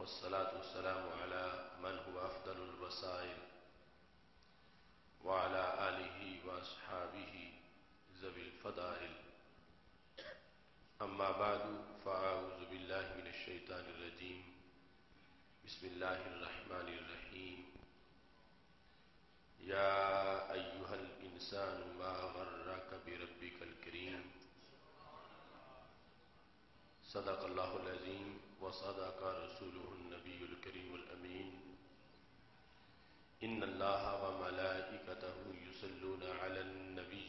والصلاة والسلام على من هو أفضل الوسائل وعلى آله وأصحابه ذوي الفضائل. أما بعد فأعوذ بالله من الشيطان الرجيم. بسم الله الرحمن الرحيم. يا أيها الإنسان ما غرك بربك الكريم. صدق الله العظيم وصدق رسوله النبي الكريم الأمين. إن الله وملائكته يصلون على النبي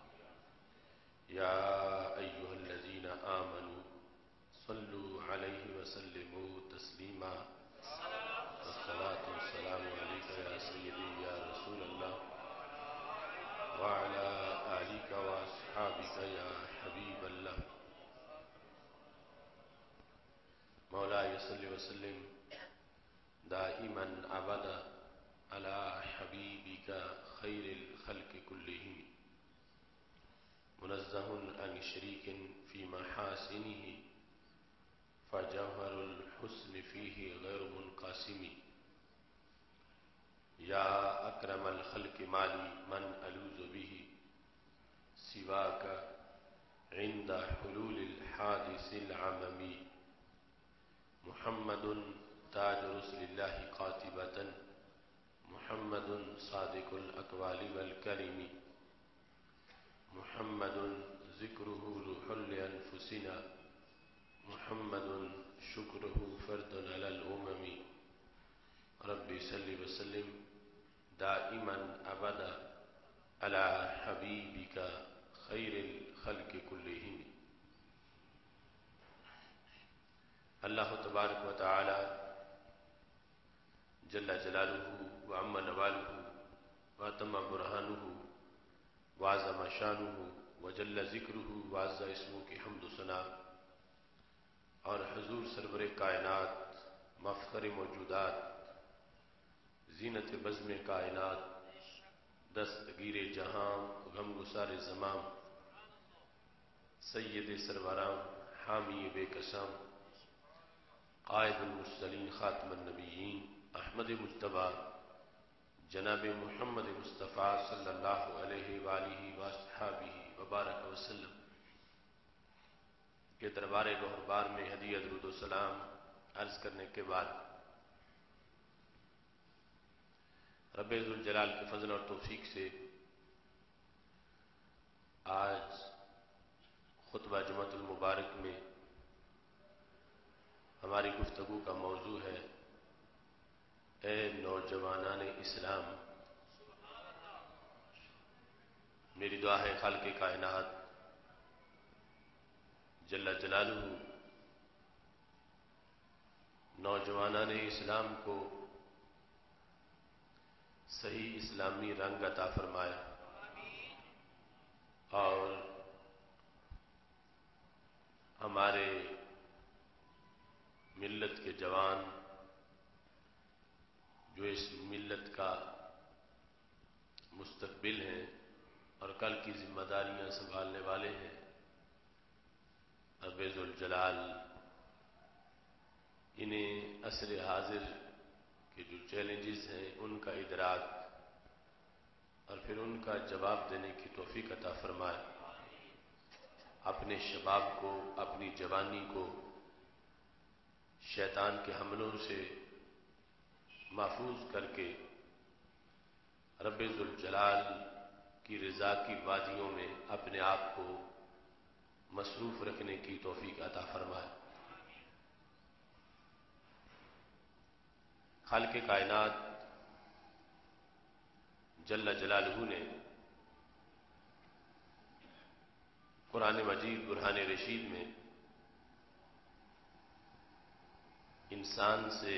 يا أيها الذين آمنوا صلوا عليه وسلموا تسليما. والصلاة والسلام عليك يا سيدي يا رسول الله وعلى آلك وأصحابك يا حبيب الله. مولاي صل وسلم دائما أبدا على حبيبك خير الخلق كلهم منزه عن شريك في محاسنه فجوهر الحسن فيه غير منقسم. يا أكرم الخلق مالي من ألوذ به سواك عند حلول الحادث العممي. محمد تاج رسل الله قاتبة محمد صادق الأقوال والكلم. محمد ذكره روح لأنفسنا محمد شكره فرد على الأمم. ربي صل وسلم دائما أبدا على حبيبك خير الخلق كلهم. اللہ تبارک و تعالی جل جلالہ وعم نوالہ واتم برہانہ وعظم شانہ وجل ذکرہ وعز اسمہ کی حمد و ثنا اور حضور سرور کائنات مفخر موجودات زینت بزم کائنات دستگیر جہاں غم گسار زمام سید سرورام حامی بے قسم قائد المرسلین خاتم النبیین احمد مجتبی جناب محمد مصطفیٰ صلی اللہ علیہ وآلہ وصحبہ وبارک وسلم کے دربار گہربار میں ہدیہ درود و سلام عرض کرنے کے بعد رب ذوالجلال کے فضل اور توفیق سے آج خطبہ جمعۃ المبارک میں ہماری گفتگو کا موضوع ہے اے نوجوانان اسلام. میری دعا ہے خالق کائنات جل جلالہ نوجوانان اسلام کو صحیح اسلامی رنگ عطا فرمائے اور ہمارے ملت کے جوان جو اس ملت کا مستقبل ہیں اور کل کی ذمہ داریاں سنبھالنے والے ہیں رب ذوالجلال انہیں عصر حاضر کے جو چیلنجز ہیں ان کا ادراک اور پھر ان کا جواب دینے کی توفیق عطا فرمائے. اپنے شباب کو اپنی جوانی کو شیطان کے حملوں سے محفوظ کر کے رب ذوالجلال کی رضا کی وادیوں میں اپنے آپ کو مصروف رکھنے کی توفیق عطا فرمائے. خالق کائنات جل جلالہ نے قرآن مجید برہان رشید میں انسان سے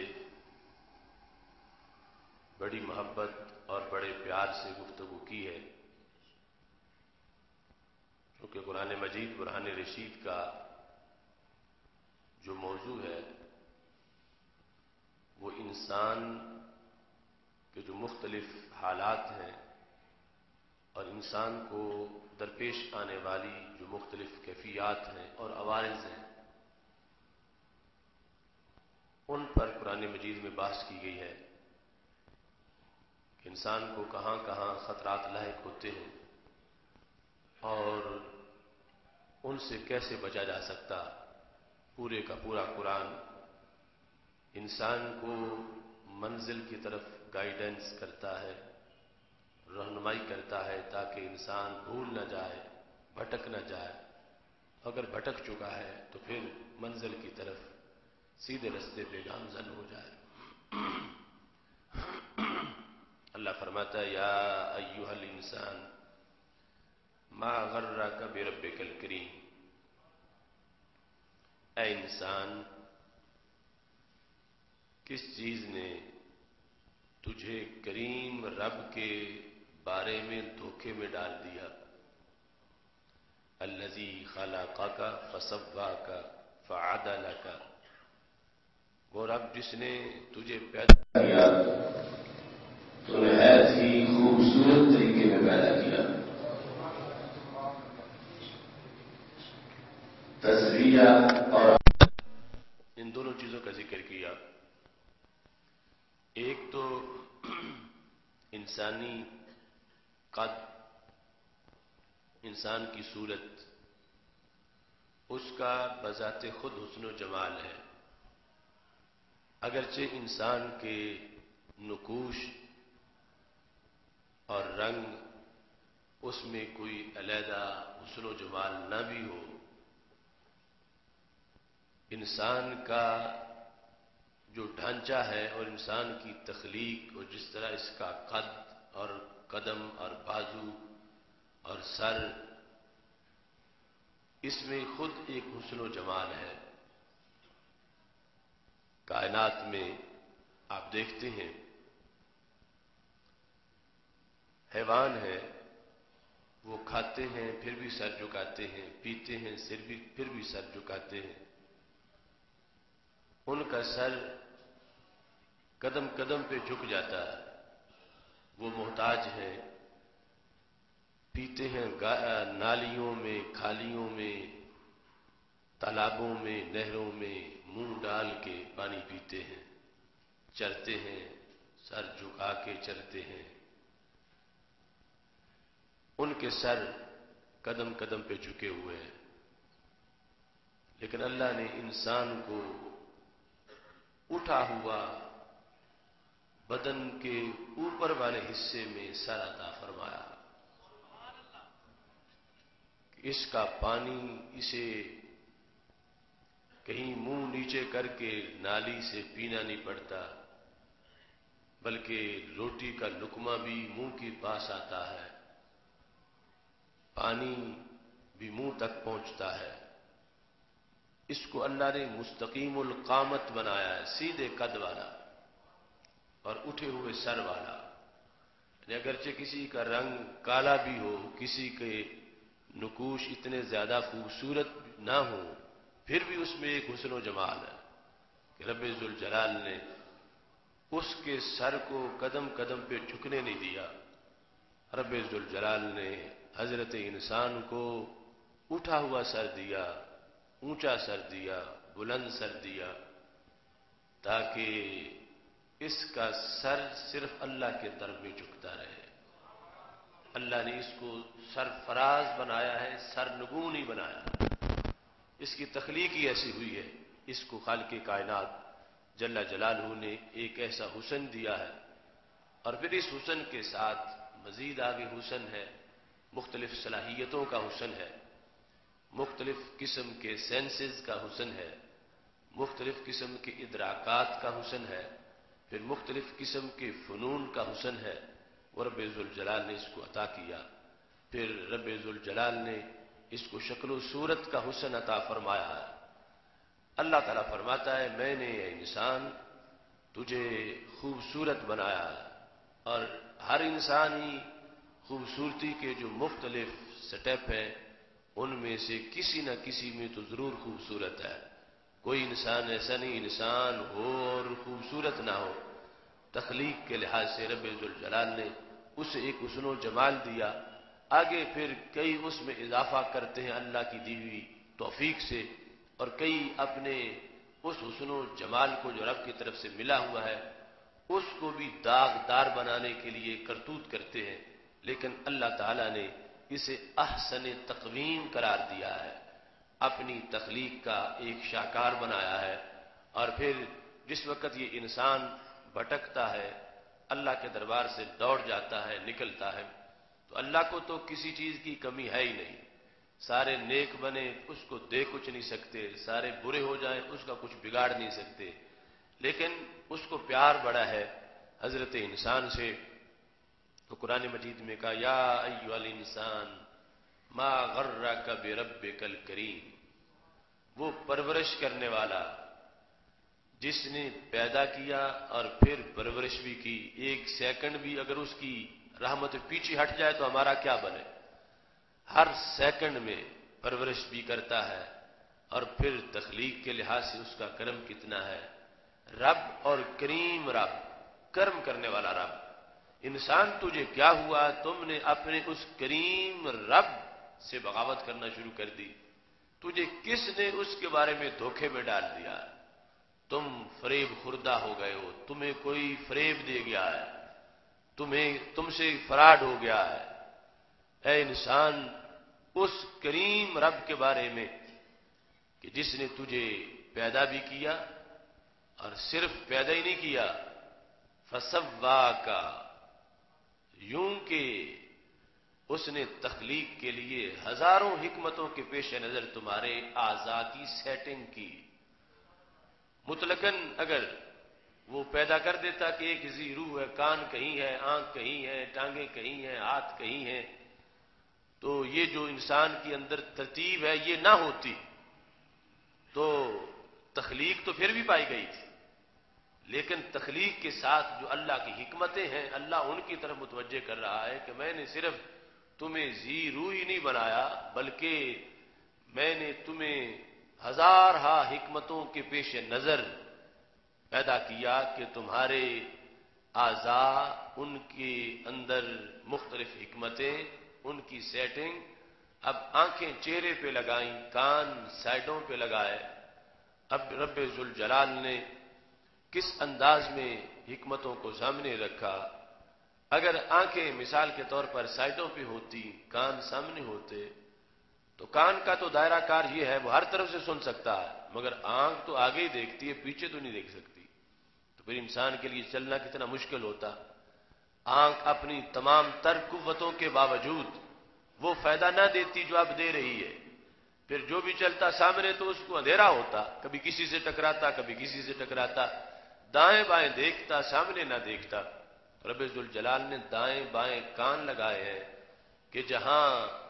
بڑی محبت اور بڑے پیار سے گفتگو کی ہے کیونکہ قرآن مجید برہان رشید کا جو موضوع ہے وہ انسان کے جو مختلف حالات ہیں اور انسان کو درپیش آنے والی جو مختلف کیفیات ہیں اور عوارض ہیں ان پر قرآن مجید میں بحث کی گئی ہے کہ انسان کو کہاں کہاں خطرات لاحق ہوتے ہیں اور ان سے کیسے بچا جا سکتا. پورے کا پورا قرآن انسان کو منزل کی طرف گائیڈنس کرتا ہے، رہنمائی کرتا ہے تاکہ انسان بھول نہ جائے، بھٹک نہ جائے. اگر بھٹک چکا ہے تو پھر منزل کی طرف سیدھے رستے پہ گامزن ہو جائے. اللہ فرماتا ہے یا ایھا الانسان ما غرک بربک الکریم. اے انسان، کس چیز نے تجھے کریم رب کے بارے میں دھوکے میں ڈال دیا؟ الذی خلقک فسواک فعدلک. وہ رب جس نے تجھے پیدا کیا تو نہایت ہی خوبصورت طریقے میں پیدا کیا. تزویہ اور ان دونوں چیزوں کا ذکر کیا. ایک تو انسانی قد، انسان کی صورت، اس کا بذات خود حسن و جمال ہے. اگرچہ انسان کے نقوش اور رنگ اس میں کوئی علیحدہ حسن و جمال نہ بھی ہو، انسان کا جو ڈھانچہ ہے اور انسان کی تخلیق اور جس طرح اس کا قد اور قدم اور بازو اور سر، اس میں خود ایک حسن و جمال ہے. کائنات میں آپ دیکھتے ہیں حیوان ہے، وہ کھاتے ہیں پھر بھی سر جھکاتے ہیں، پیتے ہیں پھر بھی سر جھکاتے ہیں. ان کا سر قدم قدم پہ جھک جاتا ہے. وہ محتاج ہیں، پیتے ہیں نالیوں میں، کھالیوں میں، تالابوں میں، نہروں میں منہ ڈال کے پانی پیتے ہیں، چرتے ہیں سر جھکا کے چرتے ہیں. ان کے سر قدم قدم پہ جھکے ہوئے ہیں. لیکن اللہ نے انسان کو اٹھا ہوا بدن کے اوپر والے حصے میں سر عطا فرمایا. اس کا پانی اسے کہیں منہ نیچے کر کے نالی سے پینا نہیں پڑتا، بلکہ روٹی کا لقمہ بھی منہ کے پاس آتا ہے، پانی بھی منہ تک پہنچتا ہے. اس کو اللہ نے مستقیم القامت بنایا ہے، سیدھے قد والا اور اٹھے ہوئے سر والا. یعنی اگرچہ کسی کا رنگ کالا بھی ہو، کسی کے نقوش اتنے زیادہ خوبصورت نہ ہو، پھر بھی اس میں ایک حسن و جمال ہے کہ رب ذوالجلال نے اس کے سر کو قدم قدم پہ جھکنے نہیں دیا. رب ذوالجلال نے حضرت انسان کو اٹھا ہوا سر دیا، اونچا سر دیا، بلند سر دیا، تاکہ اس کا سر صرف اللہ کے طرف میں جھکتا رہے. اللہ نے اس کو سرفراز بنایا ہے، سرنگوں نہیں بنایا. اس کی تخلیق ہی ایسی ہوئی ہے. اس کو خالق کائنات جل جلالہ نے ایک ایسا حسن دیا ہے، اور پھر اس حسن کے ساتھ مزید آگے حسن ہے، مختلف صلاحیتوں کا حسن ہے، مختلف قسم کے سینسز کا حسن ہے، مختلف قسم کے ادراکات کا حسن ہے، پھر مختلف قسم کے فنون کا حسن ہے. اور رب ذوالجلال نے اس کو عطا کیا. پھر رب ذوالجلال نے اس کو شکل و صورت کا حسن عطا فرمایا ہے. اللہ تعالیٰ فرماتا ہے میں نے اے انسان تجھے خوبصورت بنایا ہے، اور ہر انسانی خوبصورتی کے جو مختلف سٹیپ ہیں ان میں سے کسی نہ کسی میں تو ضرور خوبصورت ہے. کوئی انسان ایسا نہیں انسان ہو اور خوبصورت نہ ہو. تخلیق کے لحاظ سے رب ذوالجلال نے اسے ایک حسن و جمال دیا. آگے پھر کئی اس میں اضافہ کرتے ہیں اللہ کی دی ہوئی توفیق سے، اور کئی اپنے اس حسن و جمال کو جو رب کی طرف سے ملا ہوا ہے اس کو بھی داغدار بنانے کے لیے کرتوت کرتے ہیں، لیکن اللہ تعالیٰ نے اسے احسن تقویم قرار دیا ہے، اپنی تخلیق کا ایک شاہکار بنایا ہے۔ اور پھر جس وقت یہ انسان بھٹکتا ہے، اللہ کے دربار سے دوڑ جاتا ہے، نکلتا ہے، تو اللہ کو تو کسی چیز کی کمی ہے ہی نہیں۔ سارے نیک بنے اس کو دے کچھ نہیں سکتے، سارے برے ہو جائیں اس کا کچھ بگاڑ نہیں سکتے، لیکن اس کو پیار بڑا ہے حضرت انسان سے۔ تو قرآن مجید میں کہا یا ایھا الانسان ما غرک بربک الکریم، وہ پرورش کرنے والا جس نے پیدا کیا اور پھر پرورش بھی کی، ایک سیکنڈ بھی اگر اس کی رحمت پیچھے ہٹ جائے تو ہمارا کیا بنے؟ ہر سیکنڈ میں پرورش بھی کرتا ہے، اور پھر تخلیق کے لحاظ سے اس کا کرم کتنا ہے۔ رب اور کریم رب، کرم کرنے والا رب۔ انسان تجھے کیا ہوا؟ تم نے اپنے اس کریم رب سے بغاوت کرنا شروع کر دی۔ تجھے کس نے اس کے بارے میں دھوکے میں ڈال دیا؟ تم فریب خوردہ ہو گئے ہو، تمہیں کوئی فریب دے گیا ہے، تم سے فراڈ ہو گیا ہے۔ اے انسان، اس کریم رب کے بارے میں کہ جس نے تجھے پیدا بھی کیا اور صرف پیدا ہی نہیں کیا، فسواک، یوں کہ اس نے تخلیق کے لیے ہزاروں حکمتوں کے پیش نظر تمہارے اعضاء کی سیٹنگ کی۔ مطلقاً اگر وہ پیدا کر دیتا کہ ایک ہی روح ہے، کان کہیں ہے، آنکھ کہیں ہے، ٹانگیں کہیں ہیں، ہاتھ کہیں ہیں، تو یہ جو انسان کے اندر ترتیب ہے یہ نہ ہوتی تو تخلیق تو پھر بھی پائی گئی تھی، لیکن تخلیق کے ساتھ جو اللہ کی حکمتیں ہیں اللہ ان کی طرف متوجہ کر رہا ہے کہ میں نے صرف تمہیں ذی روح ہی نہیں بنایا بلکہ میں نے تمہیں ہزارہا حکمتوں کے پیش نظر پیدا کیا کہ تمہارے اعضاء، ان کے اندر مختلف حکمتیں، ان کی سیٹنگ۔ اب آنکھیں چہرے پہ لگائیں، کان سائڈوں پہ لگائے۔ اب رب ذوالجلال نے کس انداز میں حکمتوں کو سامنے رکھا۔ اگر آنکھیں مثال کے طور پر سائڈوں پہ ہوتی، کان سامنے ہوتے، تو کان کا تو دائرہ کار یہ ہے وہ ہر طرف سے سن سکتا ہے، مگر آنکھ تو آگے ہی دیکھتی ہے، پیچھے تو نہیں دیکھ سکتی، تو پھر انسان کے لیے چلنا کتنا مشکل ہوتا۔ آنکھ اپنی تمام تر قوتوں کے باوجود وہ فائدہ نہ دیتی جو اب دے رہی ہے، پھر جو بھی چلتا سامنے تو اس کو اندھیرا ہوتا، کبھی کسی سے ٹکراتا، کبھی کسی سے ٹکراتا، دائیں بائیں دیکھتا، سامنے نہ دیکھتا۔ رب ذوالجلال نے دائیں بائیں کان لگائے ہیں کہ جہاں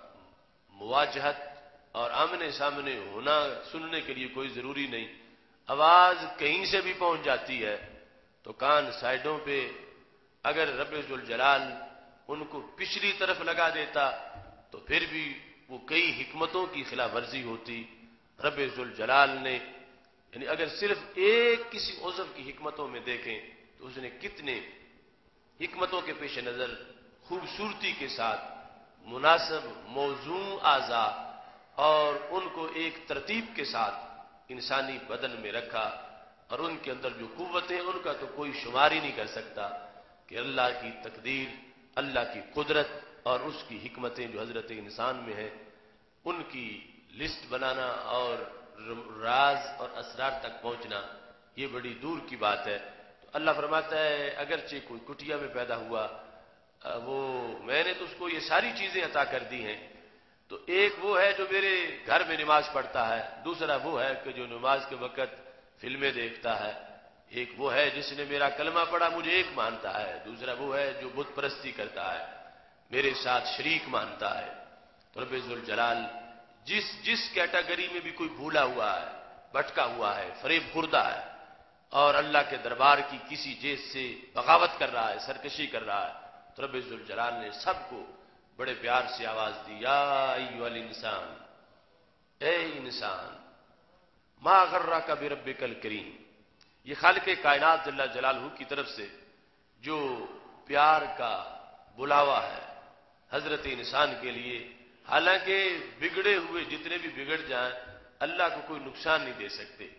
مواجہت اور آمنے سامنے ہونا سننے کے لیے کوئی ضروری نہیں، آواز کہیں سے بھی پہنچ جاتی ہے، تو کان سائڈوں پہ اگر رب ذوالجلال ان کو پچھلی طرف لگا دیتا تو پھر بھی وہ کئی حکمتوں کی خلاف ورزی ہوتی۔ رب ذوالجلال نے یعنی اگر صرف ایک کسی عضو کی حکمتوں میں دیکھیں تو اس نے کتنے حکمتوں کے پیش نظر خوبصورتی کے ساتھ مناسب موزوں اعضاء اور ان کو ایک ترتیب کے ساتھ انسانی بدن میں رکھا، اور ان کے اندر جو قوتیں ان کا تو کوئی شمار ہی نہیں کر سکتا کہ اللہ کی تقدیر، اللہ کی قدرت اور اس کی حکمتیں جو حضرت انسان میں ہیں ان کی لسٹ بنانا اور راز اور اسرار تک پہنچنا یہ بڑی دور کی بات ہے۔ تو اللہ فرماتا ہے اگرچہ کوئی کٹیا میں پیدا ہوا، وہ میں نے تو اس کو یہ ساری چیزیں عطا کر دی ہیں، تو ایک وہ ہے جو میرے گھر میں نماز پڑھتا ہے، دوسرا وہ ہے کہ جو نماز کے وقت فلمیں دیکھتا ہے، ایک وہ ہے جس نے میرا کلمہ پڑھا مجھے ایک مانتا ہے، دوسرا وہ ہے جو بت پرستی کرتا ہے، میرے ساتھ شریک مانتا ہے۔ تو رب ذوالجلال جس کیٹیگری میں بھی کوئی بھولا ہوا ہے، بھٹکا ہوا ہے، فریب خوردہ ہے اور اللہ کے دربار کی کسی چیز سے بغاوت کر رہا ہے، سرکشی کر رہا ہے، تو رب ذوالجلال نے سب کو بڑے پیار سے آواز دی یا ایھا الانسان، اے انسان، ما غرک بربک الکریم۔ یہ خالق کائنات جل جلالہ کی طرف سے جو پیار کا بلاوا ہے حضرت انسان کے لیے، حالانکہ بگڑے ہوئے جتنے بھی بگڑ جائیں اللہ کو کوئی نقصان نہیں دے سکتے،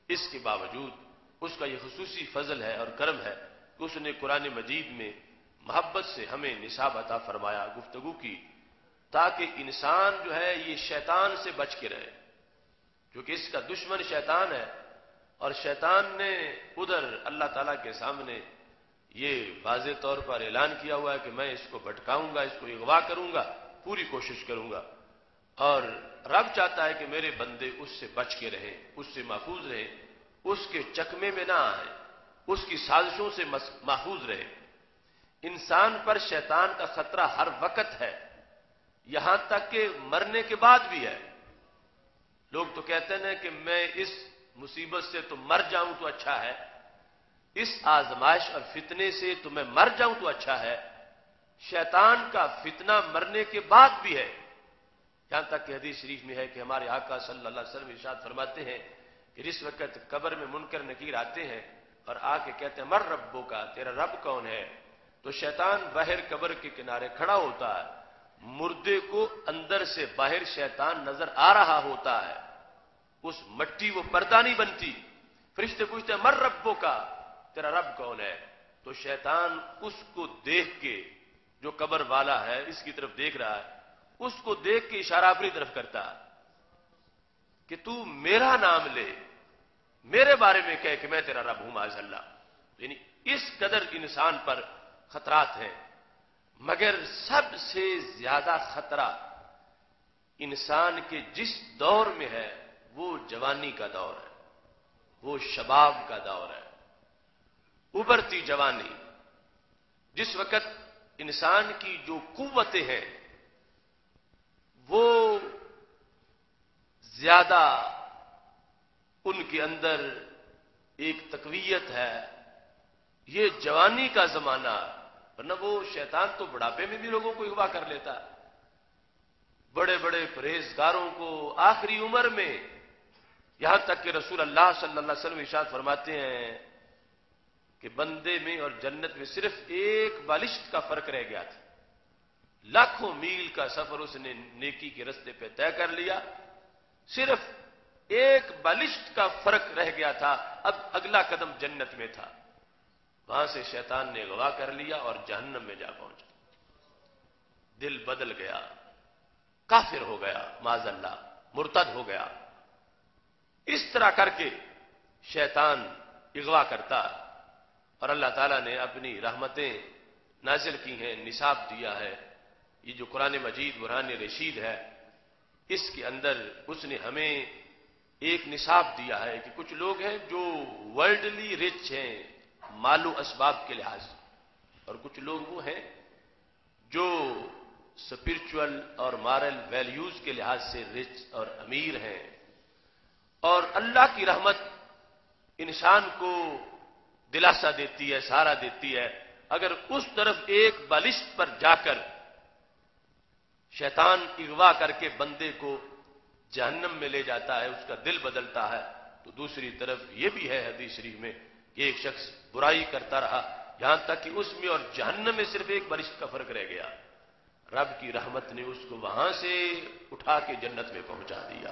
اس کے باوجود اس کا یہ خصوصی فضل ہے اور کرم ہے کہ اس نے قرآن مجید میں محبت سے ہمیں نصاب عطا فرمایا، گفتگو کی، تاکہ انسان جو ہے یہ شیطان سے بچ کے رہے، کیونکہ اس کا دشمن شیطان ہے، اور شیطان نے ادھر اللہ تعالیٰ کے سامنے یہ واضح طور پر اعلان کیا ہوا ہے کہ میں اس کو بھٹکاؤں گا، اس کو اغوا کروں گا، پوری کوشش کروں گا، اور رب چاہتا ہے کہ میرے بندے اس سے بچ کے رہیں، اس سے محفوظ رہیں، اس کے چکمے میں نہ آئیں، اس کی سازشوں سے محفوظ رہیں۔ انسان پر شیطان کا خطرہ ہر وقت ہے، یہاں تک کہ مرنے کے بعد بھی ہے۔ لوگ تو کہتے ہیں کہ میں اس مصیبت سے تو مر جاؤں تو اچھا ہے، اس آزمائش اور فتنے سے تو میں مر جاؤں تو اچھا ہے۔ شیطان کا فتنہ مرنے کے بعد بھی ہے، یہاں تک کہ حدیث شریف میں ہے کہ ہمارے آقا صلی اللہ علیہ وسلم ارشاد فرماتے ہیں کہ جس وقت قبر میں منکر نکیر آتے ہیں اور آ کے کہتے ہیں مر ربوں کا، تیرا رب کون ہے، تو شیطان باہر قبر کے کنارے کھڑا ہوتا ہے، مردے کو اندر سے باہر شیطان نظر آ رہا ہوتا ہے، اس مٹی وہ پردہ نہیں بنتی۔ فرشتے پوچھتے ہیں مر ربوں کا، تیرا رب کون ہے، تو شیطان اس کو دیکھ کے، جو قبر والا ہے اس کی طرف دیکھ رہا ہے، اس کو دیکھ کے اشارہ اپنی طرف کرتا کہ تو میرا نام لے، میرے بارے میں کہے کہ میں تیرا رب ہوں معاذ اللہ۔ یعنی اس قدر انسان پر خطرات ہیں، مگر سب سے زیادہ خطرہ انسان کے جس دور میں ہے وہ جوانی کا دور ہے، وہ شباب کا دور ہے، ابھرتی جوانی، جس وقت انسان کی جو قوتیں ہیں وہ زیادہ ان کے اندر ایک تقویت ہے، یہ جوانی کا زمانہ، ورنہ وہ شیطان تو بڑھاپے میں بھی لوگوں کو اغوا کر لیتا، بڑے بڑے پرہیزگاروں کو آخری عمر میں، یہاں تک کہ رسول اللہ صلی اللہ علیہ وسلم ارشاد فرماتے ہیں کہ بندے میں اور جنت میں صرف ایک بالشت کا فرق رہ گیا تھا، لاکھوں میل کا سفر اس نے نیکی کے رستے پہ طے کر لیا، صرف ایک بالشت کا فرق رہ گیا تھا، اب اگلا قدم جنت میں تھا، وہاں سے شیطان نے اغوا کر لیا اور جہنم میں جا پہنچا، دل بدل گیا، کافر ہو گیا، معاذ اللہ مرتد ہو گیا۔ اس طرح کر کے شیطان اغوا کرتا، اور اللہ تعالیٰ نے اپنی رحمتیں نازل کی ہیں، نصاب دیا ہے، یہ جو قرآن مجید برہان رشید ہے، اس کے اندر اس نے ہمیں ایک نصاب دیا ہے کہ کچھ لوگ ہیں جو ورلڈلی رچ ہیں مال و اسباب کے لحاظ سے، اور کچھ لوگ وہ ہیں جو اسپرچول اور مارل ویلیوز کے لحاظ سے رچ اور امیر ہیں، اور اللہ کی رحمت انسان کو دلاسا دیتی ہے، سہارا دیتی ہے، اگر اس طرف ایک بالشت پر جا کر شیطان اغوا کر کے بندے کو جہنم میں لے جاتا ہے، اس کا دل بدلتا ہے، تو دوسری طرف یہ بھی ہے حدیث شریف میں کہ ایک شخص برائی کرتا رہا یہاں تک کہ اس میں اور جہنم میں صرف ایک بالشت کا فرق رہ گیا، رب کی رحمت نے اس کو وہاں سے اٹھا کے جنت میں پہنچا دیا۔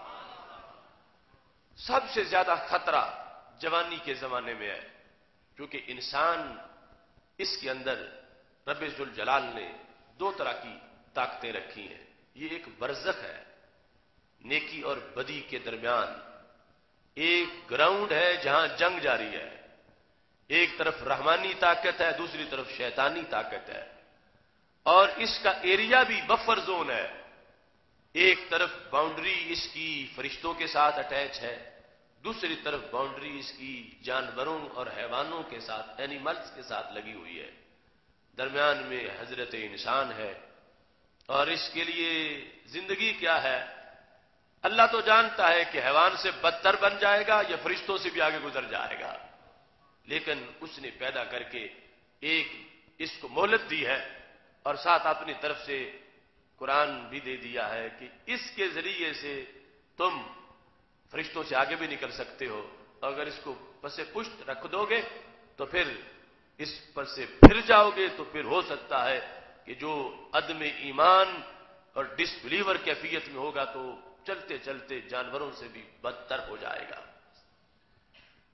سب سے زیادہ خطرہ جوانی کے زمانے میں ہے، کیونکہ انسان اس کے اندر رب ذوالجلال نے دو طرح کی طاقتیں رکھی ہیں، یہ ایک برزخ ہے، نیکی اور بدی کے درمیان ایک گراؤنڈ ہے جہاں جنگ جاری ہے، ایک طرف رحمانی طاقت ہے، دوسری طرف شیطانی طاقت ہے، اور اس کا ایریا بھی بفر زون ہے، ایک طرف باؤنڈری اس کی فرشتوں کے ساتھ اٹیچ ہے، دوسری طرف باؤنڈری اس کی جانوروں اور حیوانوں کے ساتھ، اینیملز کے ساتھ لگی ہوئی ہے، درمیان میں حضرت انسان ہے، اور اس کے لیے زندگی کیا ہے اللہ تو جانتا ہے کہ حیوان سے بدتر بن جائے گا یا فرشتوں سے بھی آگے گزر جائے گا، لیکن اس نے پیدا کر کے ایک اس کو مہلت دی ہے، اور ساتھ اپنی طرف سے قرآن بھی دے دیا ہے کہ اس کے ذریعے سے تم فرشتوں سے آگے بھی نکل سکتے ہو، اگر اس کو پس پشت رکھ دو گے تو پھر اس پر سے پھر جاؤ گے تو پھر ہو سکتا ہے کہ جو عدم ایمان اور ڈس بلیور کیفیت میں ہوگا تو چلتے چلتے جانوروں سے بھی بدتر ہو جائے گا۔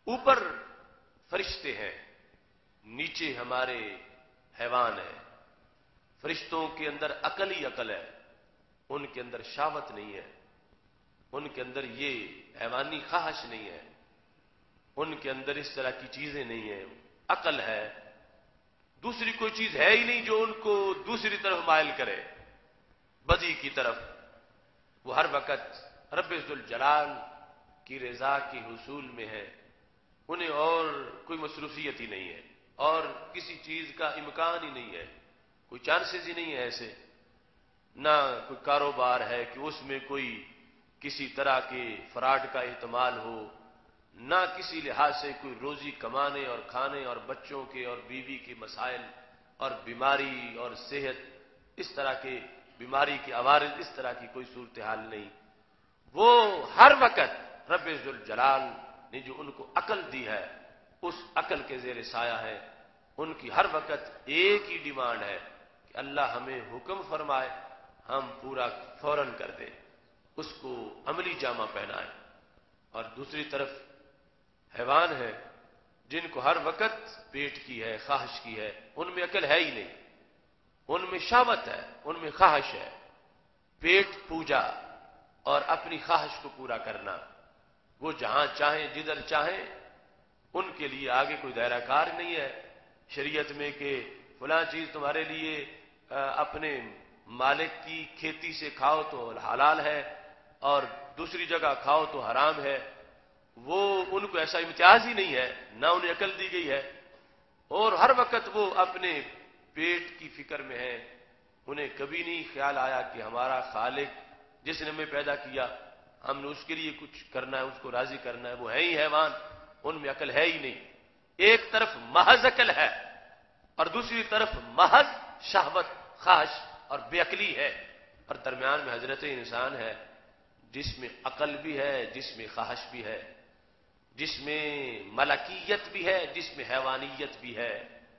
اوپر فرشتے ہیں، نیچے ہمارے حیوان ہیں۔ فرشتوں کے اندر عقل ہی عقل ہے، ان کے اندر شہوت نہیں ہے، ان کے اندر یہ حیوانی خواہش نہیں ہے، ان کے اندر اس طرح کی چیزیں نہیں ہیں، عقل ہے۔ دوسری کوئی چیز ہے ہی نہیں جو ان کو دوسری طرف مائل کرے، بدی کی طرف۔ وہ ہر وقت رب ذوالجلال کی رضا کے حصول میں ہے، انہیں اور کوئی مصروفیت ہی نہیں ہے، اور کسی چیز کا امکان ہی نہیں ہے، کوئی چانسز ہی نہیں ہے ایسے، نہ کوئی کاروبار ہے کہ اس میں کوئی کسی طرح کے فراڈ کا احتمال ہو، نہ کسی لحاظ سے کوئی روزی کمانے اور کھانے اور بچوں کے اور بیوی کے مسائل اور بیماری اور صحت، اس طرح کے بیماری کے عوارض، اس طرح کی کوئی صورتحال نہیں۔ وہ ہر وقت رب ذوالجلال نے جو ان کو عقل دی ہے، اس عقل کے زیر سایہ ہے۔ ان کی ہر وقت ایک ہی ڈیمانڈ ہے کہ اللہ ہمیں حکم فرمائے، ہم پورا فوراً کر دیں، اس کو عملی جامہ پہنائیں۔ اور دوسری طرف حیوان ہے جن کو ہر وقت پیٹ کی ہے، خواہش کی ہے، ان میں عقل ہے ہی نہیں، ان میں شہوت ہے، ان میں خواہش ہے، پیٹ پوجا اور اپنی خواہش کو پورا کرنا۔ وہ جہاں چاہیں جدھر چاہیں، ان کے لیے آگے کوئی دائرہ کار نہیں ہے شریعت میں کہ فلاں چیز تمہارے لیے اپنے مالک کی کھیتی سے کھاؤ تو حلال ہے اور دوسری جگہ کھاؤ تو حرام ہے۔ وہ ان کو ایسا امتیاز ہی نہیں ہے، نہ انہیں عقل دی گئی ہے، اور ہر وقت وہ اپنے پیٹ کی فکر میں ہے۔ انہیں کبھی نہیں خیال آیا کہ ہمارا خالق جس نے ہمیں پیدا کیا، ہم نے اس کے لیے کچھ کرنا ہے، اس کو راضی کرنا ہے۔ وہ ہے ہی حیوان، ان میں عقل ہے ہی نہیں۔ ایک طرف محض عقل ہے اور دوسری طرف محض شہوت، خواہش اور بے عقلی ہے، اور درمیان میں حضرت انسان ہے جس میں عقل بھی ہے، جس میں خواہش بھی ہے، جس میں ملکیت بھی ہے، جس میں حیوانیت بھی ہے۔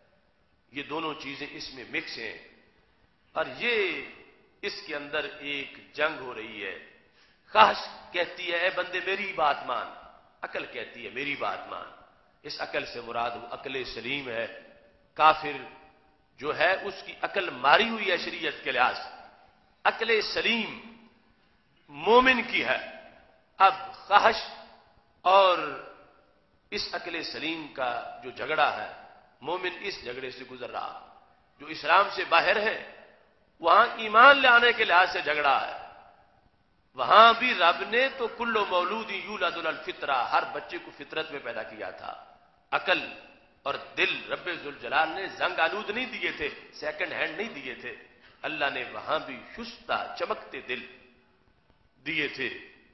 یہ دونوں چیزیں اس میں مکس ہیں، اور یہ اس کے اندر ایک جنگ ہو رہی ہے۔ خواہش کہتی ہے اے بندے میری بات مان، عقل کہتی ہے میری بات مان۔ اس عقل سے مراد وہ عقل سلیم ہے۔ کافر جو ہے اس کی عقل ماری ہوئی ہے شریعت کے لحاظ، عقل سلیم مومن کی ہے۔ اب خواہش اور اس عقل سلیم کا جو جھگڑا ہے، مومن اس جھگڑے سے گزر رہا۔ جو اسلام سے باہر ہے وہاں ایمان لانے کے لحاظ سے جھگڑا ہے، وہاں بھی رب نے تو کل مولود یولد علی الفطرہ، ہر بچے کو فطرت میں پیدا کیا تھا۔ عقل اور دل رب ذوالجلال نے زنگ آلود نہیں دیے تھے، سیکنڈ ہینڈ نہیں دیے تھے، اللہ نے وہاں بھی شستہ چمکتے دل دیے تھے۔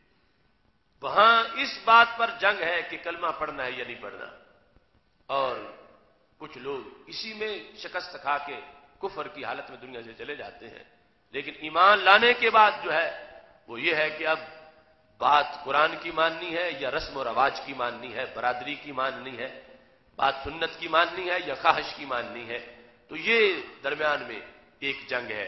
وہاں اس بات پر جنگ ہے کہ کلمہ پڑھنا ہے یا نہیں پڑھنا، اور کچھ لوگ اسی میں شکست کھا کے کفر کی حالت میں دنیا سے چلے جاتے ہیں۔ لیکن ایمان لانے کے بعد جو ہے وہ یہ ہے کہ اب بات قرآن کی ماننی ہے یا رسم و رواج کی ماننی ہے، برادری کی ماننی ہے، بات سنت کی ماننی ہے یا خواہش کی ماننی ہے۔ تو یہ درمیان میں ایک جنگ ہے۔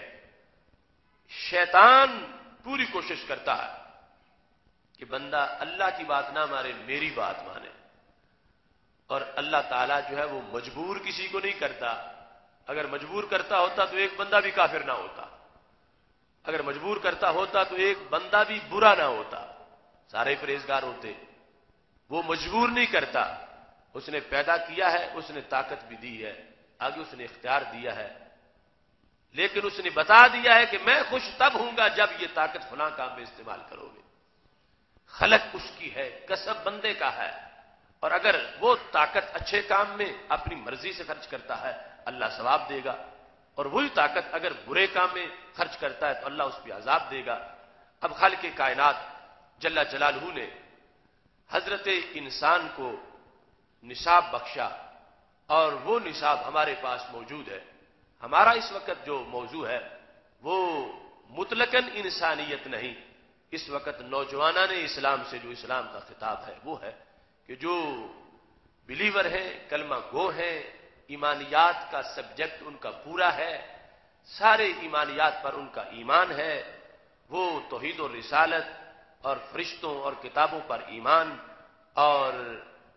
شیطان پوری کوشش کرتا ہے کہ بندہ اللہ کی بات نہ مانے، میری بات مانے، اور اللہ تعالیٰ جو ہے وہ مجبور کسی کو نہیں کرتا۔ اگر مجبور کرتا ہوتا تو ایک بندہ بھی کافر نہ ہوتا، اگر مجبور کرتا ہوتا تو ایک بندہ بھی برا نہ ہوتا، سارے پرہیزگار ہوتے۔ وہ مجبور نہیں کرتا، اس نے پیدا کیا ہے، اس نے طاقت بھی دی ہے، آگے اس نے اختیار دیا ہے، لیکن اس نے بتا دیا ہے کہ میں خوش تب ہوں گا جب یہ طاقت فلاں کام میں استعمال کرو گے۔ خلق اس کی ہے، کسب بندے کا ہے، اور اگر وہ طاقت اچھے کام میں اپنی مرضی سے خرچ کرتا ہے اللہ ثواب دے گا، اور وہی طاقت اگر برے کام میں خرچ کرتا ہے تو اللہ اس پہ عذاب دے گا۔ اب خالق کائنات جل جلالہ نے حضرت انسان کو نصاب بخشا، اور وہ نصاب ہمارے پاس موجود ہے۔ ہمارا اس وقت جو موضوع ہے وہ مطلقاً انسانیت نہیں، اس وقت نوجوانان اسلام سے جو اسلام کا خطاب ہے وہ ہے کہ جو بلیور ہیں، کلمہ گو ہیں، ایمانیات کا سبجیکٹ ان کا پورا ہے، سارے ایمانیات پر ان کا ایمان ہے، وہ توحید و رسالت اور فرشتوں اور کتابوں پر ایمان اور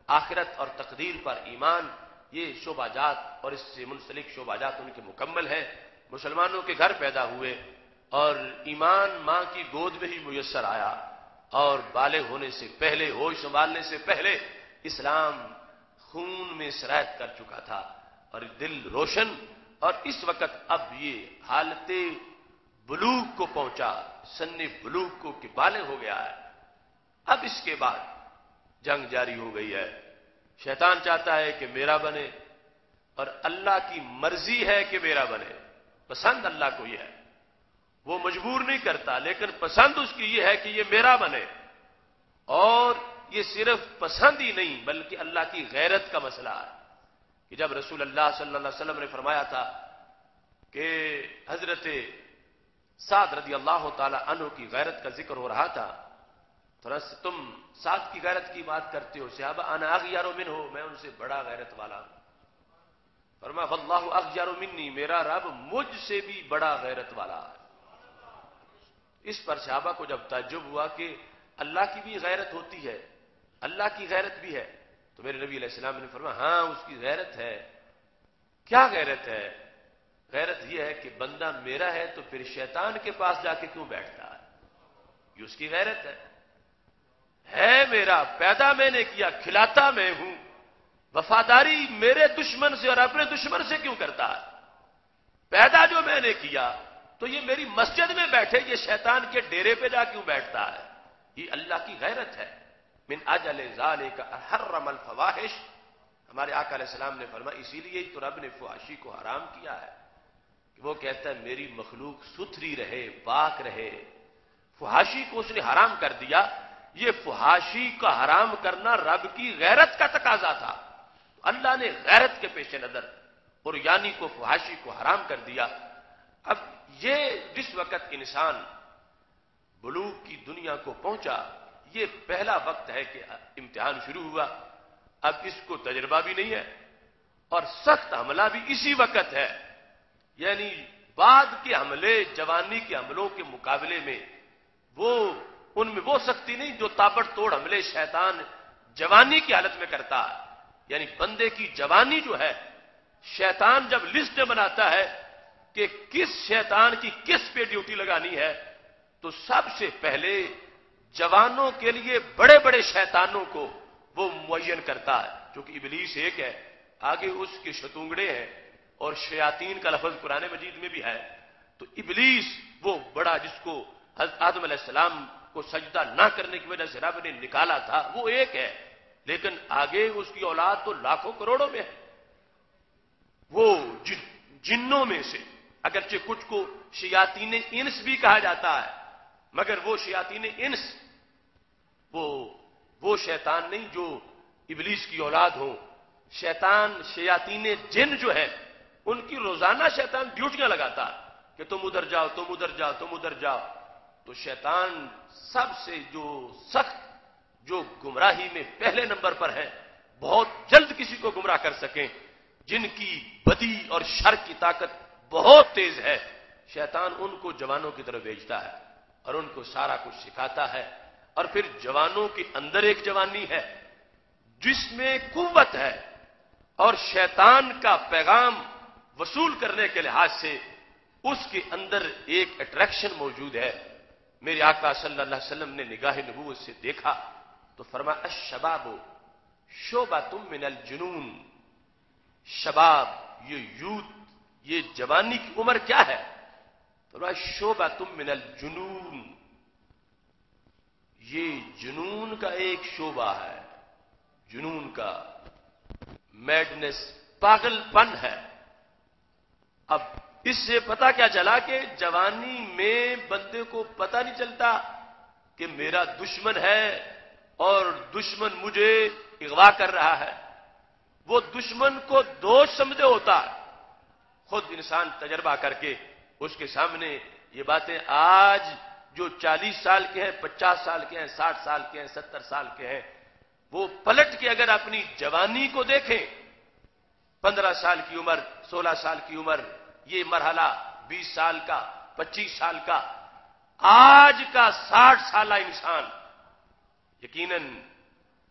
آخرت اور تقدیر پر ایمان، یہ شعبہ جات اور اس سے منسلک شعبہ جات ان کے مکمل ہیں. مسلمانوں کے گھر پیدا ہوئے اور ایمان ماں کی گود میں ہی میسر آیا، اور بالغ ہونے سے پہلے، ہوش سنبھالنے سے پہلے اسلام خون میں سرایت کر چکا تھا اور دل روشن. اور اس وقت اب یہ حالت بلوغ کو پہنچا، سن بلوغ کو کہ بالغ ہو گیا ہے. اب اس کے بعد جنگ جاری ہو گئی ہے. شیطان چاہتا ہے کہ میرا بنے، اور اللہ کی مرضی ہے کہ میرا بنے. پسند اللہ کو یہ ہے، وہ مجبور نہیں کرتا، لیکن پسند اس کی یہ ہے کہ یہ میرا بنے. اور یہ صرف پسند ہی نہیں بلکہ اللہ کی غیرت کا مسئلہ ہے کہ جب رسول اللہ صلی اللہ علیہ وسلم نے فرمایا تھا کہ حضرت سعد رضی اللہ تعالی عنہ کی غیرت کا ذکر ہو رہا تھا، تم سعد کی غیرت کی بات کرتے ہو، صحابہ انا اغیر منہ، میں ان سے بڑا غیرت والا ہوں. فرمایا واللہ اغیر منی، میرا رب مجھ سے بھی بڑا غیرت والا ہے. اس پر صحابہ کو جب تعجب ہوا کہ اللہ کی بھی غیرت ہوتی ہے، اللہ کی غیرت بھی ہے، تو میرے نبی علیہ السلام نے فرمایا ہاں اس کی غیرت ہے. کیا غیرت ہے؟ غیرت یہ ہے کہ بندہ میرا ہے تو پھر شیطان کے پاس جا کے کیوں بیٹھتا ہے؟ یہ اس کی غیرت ہے میرا، پیدا میں نے کیا، کھلاتا میں ہوں، وفاداری میرے دشمن سے اور اپنے دشمن سے کیوں کرتا ہے؟ پیدا جو میں نے کیا تو یہ میری مسجد میں بیٹھے، یہ شیطان کے ڈیرے پہ جا کیوں بیٹھتا ہے؟ یہ اللہ کی غیرت ہے. من اجل ذالک حرم الفواحش، ہمارے آقا علیہ السلام نے فرمایا اسی لیے تو رب نے فحاشی کو حرام کیا ہے کہ وہ کہتا ہے میری مخلوق ستھری رہے، پاک رہے. فحاشی کو اس نے حرام کر دیا. یہ فحاشی کا حرام کرنا رب کی غیرت کا تقاضا تھا. اللہ نے غیرت کے پیش نظر اور یعنی کو فحاشی کو حرام کر دیا. اب یہ جس وقت انسان بلوغ کی دنیا کو پہنچا، یہ پہلا وقت ہے کہ امتحان شروع ہوا. اب اس کو تجربہ بھی نہیں ہے اور سخت حملہ بھی اسی وقت ہے. یعنی بعد کے حملے، جوانی کے حملوں کے مقابلے میں ان میں وہ سختی نہیں جو تابڑ توڑ حملے شیطان جوانی کی حالت میں کرتا ہے. یعنی بندے کی جوانی جو ہے، شیطان جب لسٹ بناتا ہے کہ کس شیطان کی کس پہ ڈیوٹی لگانی ہے، تو سب سے پہلے جوانوں کے لیے بڑے بڑے شیطانوں کو وہ معین کرتا ہے. کیونکہ ابلیس ایک ہے، آگے اس کے شتونگڑے ہیں، اور شیاطین کا لفظ قرآن مجید میں بھی ہے. تو ابلیس وہ بڑا جس کو حضرت آدم علیہ السلام کو سجدہ نہ کرنے کی وجہ سے رب نے نکالا تھا، وہ ایک ہے، لیکن آگے اس کی اولاد تو لاکھوں کروڑوں میں ہے. وہ جنوں میں سے اگرچہ کچھ کو شیاطین انس بھی کہا جاتا ہے، مگر وہ شیاطین انس وہ شیطان نہیں جو ابلیس کی اولاد ہوں. شیاطین جن جو ہے ان کی روزانہ شیطان ڈیوٹیاں لگاتا کہ تم ادھر جاؤ، تم ادھر جاؤ، تم ادھر جاؤ. تو شیطان سب سے جو سخت، جو گمراہی میں پہلے نمبر پر ہے، بہت جلد کسی کو گمراہ کر سکیں، جن کی بدی اور شر کی طاقت بہت تیز ہے، شیطان ان کو جوانوں کی طرف بھیجتا ہے اور ان کو سارا کچھ سکھاتا ہے. اور پھر جوانوں کے اندر ایک جوانی ہے جس میں قوت ہے، اور شیطان کا پیغام وصول کرنے کے لحاظ سے اس کے اندر ایک اٹریکشن موجود ہے. میرے آقا صلی اللہ علیہ وسلم نے نگاہ نبوت سے دیکھا تو فرمایا الشباب شعبۃ من الجنون. شباب، یہ یوتھ، یہ جوانی کی عمر کیا ہے؟ فرمایا شعبۃ من الجنون، یہ جنون کا ایک شعبہ ہے. جنون کا میڈنس، پاگل پن ہے. اب اس سے پتا کیا چلا کہ جوانی میں بندے کو پتہ نہیں چلتا کہ میرا دشمن ہے اور دشمن مجھے اغوا کر رہا ہے. وہ دشمن کو دوست سمجھے ہوتا ہے. خود انسان تجربہ کر کے اس کے سامنے یہ باتیں آج جو 40 سال کے ہیں، 50 سال کے ہیں، 60 سال کے ہیں، 70 سال کے ہیں، وہ پلٹ کے اگر اپنی جوانی کو دیکھیں، 15 سال کی عمر، 16 سال کی عمر، یہ مرحلہ 20 سال کا، 25 سال کا، آج کا 60 سالہ انسان یقیناً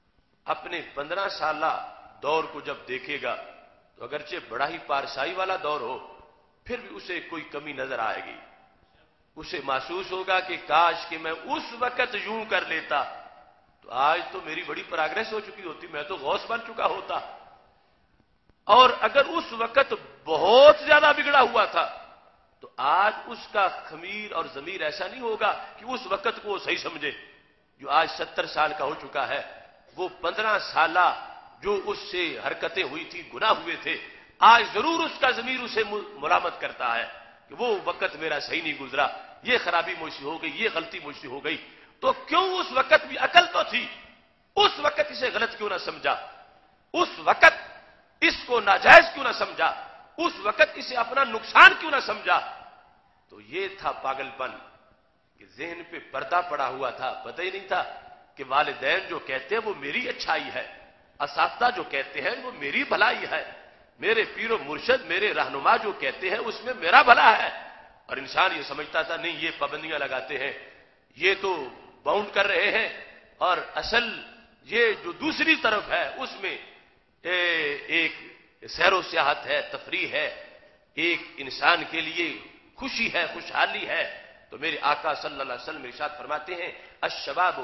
اپنے 15 سالہ دور کو جب دیکھے گا تو اگرچہ بڑا ہی پارسائی والا دور ہو پھر بھی اسے کوئی کمی نظر آئے گی. اسے محسوس ہوگا کہ کاش کہ میں اس وقت یوں کر لیتا تو آج تو میری بڑی پراگریس ہو چکی ہوتی, میں تو غوث بن چکا ہوتا. اور اگر اس وقت بہت زیادہ بگڑا ہوا تھا تو آج اس کا خمیر اور ضمیر ایسا نہیں ہوگا کہ اس وقت کو وہ صحیح سمجھے. جو آج 70 سال کا ہو چکا ہے, وہ 15 سالہ جو اس سے حرکتیں ہوئی تھی, گناہ ہوئے تھے, آج ضرور اس کا ضمیر اسے ملامت کرتا ہے کہ وہ وقت میرا صحیح نہیں گزرا, یہ خرابی مجھ سے ہو گئی, یہ غلطی مجھ سے ہو گئی. تو کیوں اس وقت بھی عقل تو تھی, اس وقت اسے غلط کیوں نہ سمجھا, اس وقت اس کو ناجائز کیوں نہ سمجھا, اس وقت اسے اپنا نقصان کیوں نہ سمجھا. تو یہ تھا پاگل پن کہ ذہن پہ پردہ پڑا ہوا تھا, پتہ ہی نہیں تھا کہ والدین جو کہتے ہیں وہ میری اچھائی ہے, اساتذہ جو کہتے ہیں وہ میری بھلائی ہے, میرے پیر و مرشد میرے رہنما جو کہتے ہیں اس میں میرا بھلا ہے. اور انسان یہ سمجھتا تھا نہیں یہ پابندیاں لگاتے ہیں, یہ تو باؤنڈ کر رہے ہیں, اور اصل یہ جو دوسری طرف ہے اس میں ایک سیر و سیاحت ہے, تفریح ہے, ایک انسان کے لیے خوشی ہے, خوشحالی ہے. تو میرے آقا صلی اللہ علیہ وسلم ارشاد فرماتے ہیں الشباب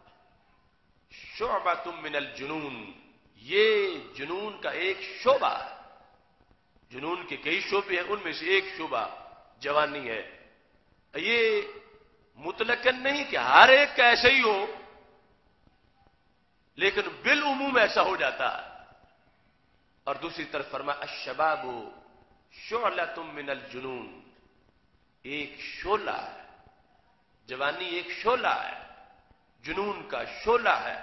شعبۃ من الجنون, یہ جنون کا ایک شعبہ ہے. جنون کے کئی شعبے ہیں, ان میں سے ایک شعبہ جوانی ہے. یہ مطلقاً نہیں کہ ہر ایک کا ایسے ہی ہو, لیکن بالعموم ایسا ہو جاتا ہے. اور دوسری طرف فرمایا الشباب شعلۃ من الجنون, ایک شعلہ ہے, جوانی ایک شعلہ ہے, جنون کا شعلہ ہے.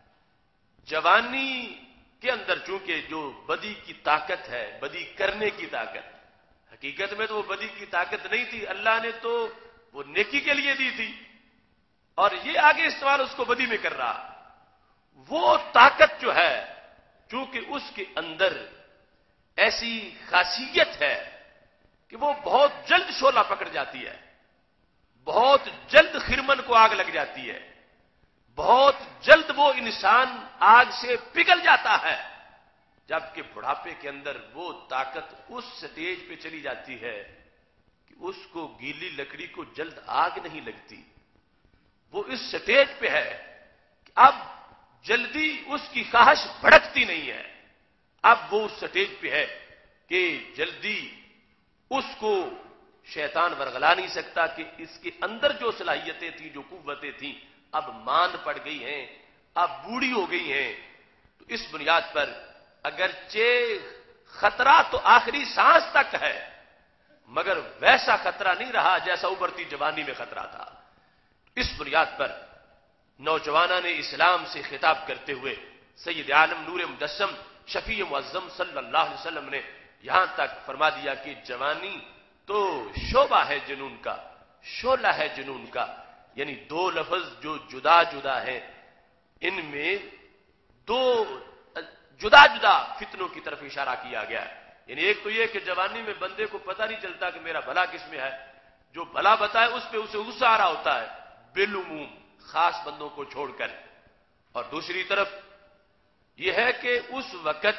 جوانی کے اندر چونکہ جو بدی کی طاقت ہے, بدی کرنے کی طاقت, حقیقت میں تو وہ بدی کی طاقت نہیں تھی, اللہ نے تو وہ نیکی کے لیے دی تھی, اور یہ آگے استعمال اس کو بدی میں کر رہا. وہ طاقت جو ہے چونکہ اس کے اندر ایسی خاصیت ہے کہ وہ بہت جلد شعلہ پکڑ جاتی ہے, بہت جلد خرمن کو آگ لگ جاتی ہے, بہت جلد وہ انسان آگ سے پگھل جاتا ہے. جبکہ بڑھاپے کے اندر وہ طاقت اس سٹیج پہ چلی جاتی ہے کہ اس کو گیلی لکڑی کو جلد آگ نہیں لگتی. وہ اس سٹیج پہ ہے کہ اب جلدی اس کی خواہش بھڑکتی نہیں ہے. اب وہ اس سٹیج پہ ہے کہ جلدی اس کو شیطان ورغلا نہیں سکتا کہ اس کے اندر جو صلاحیتیں تھیں, جو قوتیں تھیں, اب مان پڑ گئی ہیں, اب بوڑھی ہو گئی ہیں. تو اس بنیاد پر اگرچہ خطرہ تو آخری سانس تک ہے, مگر ویسا خطرہ نہیں رہا جیسا ابھرتی جوانی میں خطرہ تھا. اس بنیاد پر نوجوانان اسلام سے خطاب کرتے ہوئے سید عالم نور مجسم شفیع معظم صلی اللہ علیہ وسلم نے یہاں تک فرما دیا کہ جوانی تو شعبہ ہے جنون کا, شعلہ ہے جنون کا. یعنی دو لفظ جو جدا جدا ہیں, ان میں دو جدا جدا فتنوں کی طرف اشارہ کیا گیا ہے. یعنی ایک تو یہ کہ جوانی میں بندے کو پتہ نہیں چلتا کہ میرا بھلا کس میں ہے, جو بھلا بتائے اس پہ اسے غصہ آ رہا ہوتا ہے بالعموم خاص بندوں کو چھوڑ کر. اور دوسری طرف یہ ہے کہ اس وقت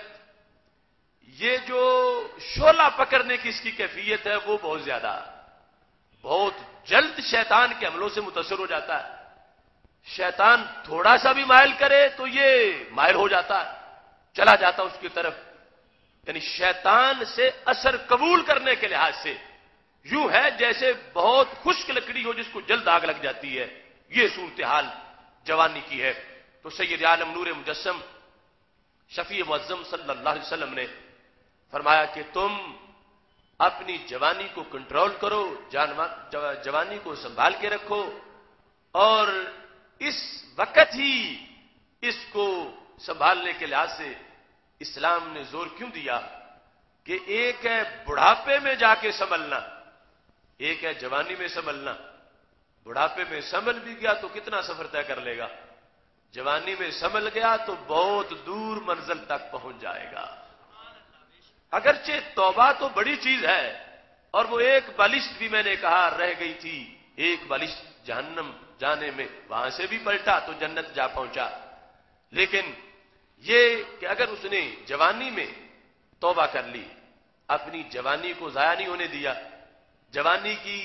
یہ جو شعلہ پکڑنے کی اس کی کیفیت ہے وہ بہت زیادہ, بہت جلد شیطان کے حملوں سے متاثر ہو جاتا ہے. شیطان تھوڑا سا بھی مائل کرے تو یہ مائل ہو جاتا ہے, چلا جاتا اس کی طرف. یعنی شیطان سے اثر قبول کرنے کے لحاظ سے یوں ہے جیسے بہت خشک لکڑی ہو جس کو جلد آگ لگ جاتی ہے. یہ صورتحال جوانی کی ہے. تو سید عالم نور مجسم شفیع معظم صلی اللہ علیہ وسلم نے فرمایا کہ تم اپنی جوانی کو کنٹرول کرو, جوانی کو سنبھال کے رکھو, اور اس وقت ہی اس کو سنبھالنے کے لحاظ سے اسلام نے زور کیوں دیا کہ ایک ہے بڑھاپے میں جا کے سنبھلنا, ایک ہے جوانی میں سنبھلنا. بڑھاپے میں سنبھل بھی گیا تو کتنا سفر طے کر لے گا, جوانی میں سنبھل گیا تو بہت دور منزل تک پہنچ جائے گا. اگرچہ توبہ تو بڑی چیز ہے, اور وہ ایک بالشت بھی میں نے کہا رہ گئی تھی, ایک بالشت جہنم جانے میں, وہاں سے بھی پلٹا تو جنت جا پہنچا. لیکن یہ کہ اگر اس نے جوانی میں توبہ کر لی، اپنی جوانی کو ضائع نہیں ہونے دیا، جوانی کی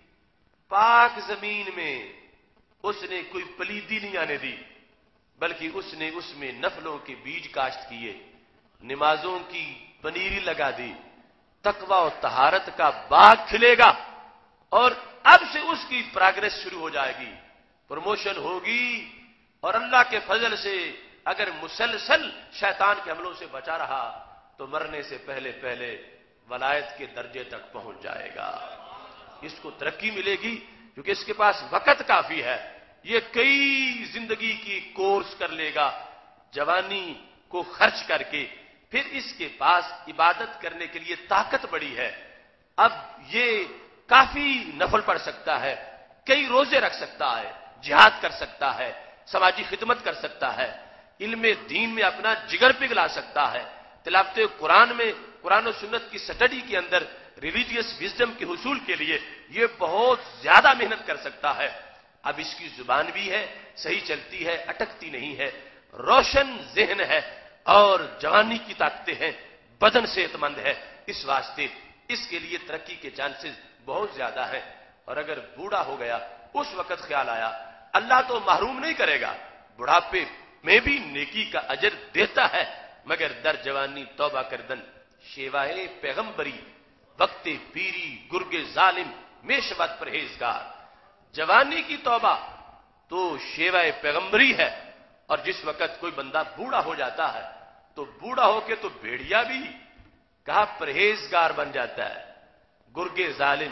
پاک زمین میں اس نے کوئی پلیدی نہیں آنے دی، بلکہ اس نے اس میں نفلوں کے بیج کاشت کیے، نمازوں کی پنیری لگا دی، تقوی و طہارت کا باغ کھلے گا، اور اب سے اس کی پروگرس شروع ہو جائے گی، پروموشن ہوگی، اور اللہ کے فضل سے اگر مسلسل شیطان کے حملوں سے بچا رہا تو مرنے سے پہلے پہلے ولایت کے درجے تک پہنچ جائے گا، اس کو ترقی ملے گی، کیونکہ اس کے پاس وقت کافی ہے، یہ کئی زندگی کی کورس کر لے گا جوانی کو خرچ کر کے، پھر اس کے پاس عبادت کرنے کے لیے طاقت بڑی ہے، اب یہ کافی نفل پڑھ سکتا ہے، کئی روزے رکھ سکتا ہے، جہاد کر سکتا ہے، سماجی خدمت کر سکتا ہے، علم دین میں اپنا جگر پگھلا سکتا ہے، تلاوت قرآن میں قرآن و سنت کی سٹڈی کے اندر ریلیجیس وزڈم کے حصول کے لیے یہ بہت زیادہ محنت کر سکتا ہے۔ اب اس کی زبان بھی ہے، صحیح چلتی ہے، اٹکتی نہیں ہے، روشن ذہن ہے، اور جوانی کی طاقتیں ہیں، بدن صحت مند ہے، اس واسطے اس کے لیے ترقی کے چانسز بہت زیادہ ہیں۔ اور اگر بوڑھا ہو گیا، اس وقت خیال آیا اللہ تو محروم نہیں کرے گا، بڑھاپے میں بھی نیکی کا اجر دیتا ہے، مگر در جوانی توبہ کردن شیوائے پیغمبری، وقت پیری گرگ ظالم میں شبت پرہیزگار۔ جوانی کی توبہ تو شیوائے پیغمبری ہے، اور جس وقت کوئی بندہ بوڑھا ہو جاتا ہے تو بوڑھا ہو کے تو بھیڑیا بھی کہا پرہیزگار بن جاتا ہے، گرگ ظالم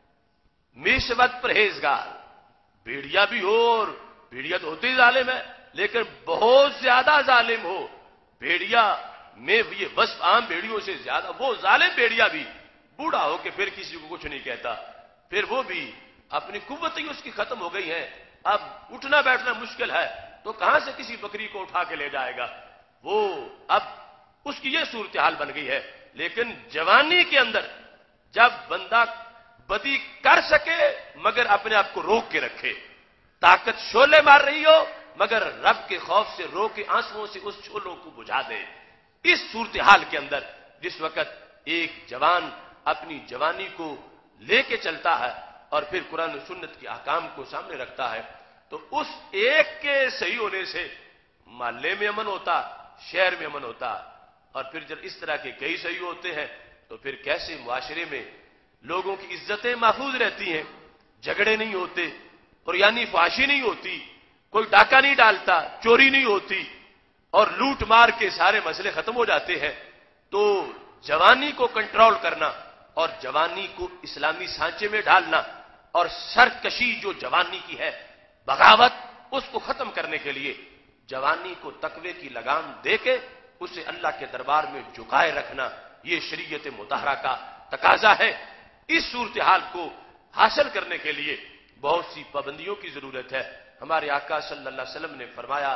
میشوت پرہیزگار، بھیڑیا بھی ہو، اور بھیڑیا تو ہوتے ہی ظالم ہے، لیکن بہت زیادہ ظالم ہو، بھیڑیا میں یہ وصف عام بھیڑیوں سے زیادہ، وہ ظالم بھیڑیا بھی بوڑھا ہو کے پھر کسی کو کچھ نہیں کہتا، پھر وہ بھی اپنی قوت ہی اس کی ختم ہو گئی ہے، اب اٹھنا بیٹھنا مشکل ہے تو کہاں سے کسی بکری کو اٹھا کے لے جائے گا، وہ اب اس کی یہ صورتحال بن گئی ہے۔ لیکن جوانی کے اندر جب بندہ بدی کر سکے مگر اپنے آپ کو روک کے رکھے، طاقت شعلے مار رہی ہو مگر رب کے خوف سے رو کے آنسوؤں سے اس شعلوں کو بجھا دے، اس صورتحال کے اندر جس وقت ایک جوان اپنی جوانی کو لے کے چلتا ہے اور پھر قرآن و سنت کے احکام کو سامنے رکھتا ہے، تو اس ایک کے صحیح ہونے سے محلے میں امن ہوتا، شہر میں امن ہوتا، اور پھر جب اس طرح کے کئی صحیح ہوتے ہیں تو پھر کیسے معاشرے میں لوگوں کی عزتیں محفوظ رہتی ہیں، جھگڑے نہیں ہوتے، اور یعنی فحاشی نہیں ہوتی، کوئی ڈاکہ نہیں ڈالتا، چوری نہیں ہوتی، اور لوٹ مار کے سارے مسئلے ختم ہو جاتے ہیں۔ تو جوانی کو کنٹرول کرنا اور جوانی کو اسلامی سانچے میں ڈالنا، اور سرکشی جو جوانی کی ہے، بغاوت، اس کو ختم کرنے کے لیے جوانی کو تقوی کی لگام دے کے اسے اللہ کے دربار میں جھکائے رکھنا، یہ شریعت مطہرہ کا تقاضا ہے۔ اس صورتحال کو حاصل کرنے کے لیے بہت سی پابندیوں کی ضرورت ہے۔ ہمارے آقا صلی اللہ علیہ وسلم نے فرمایا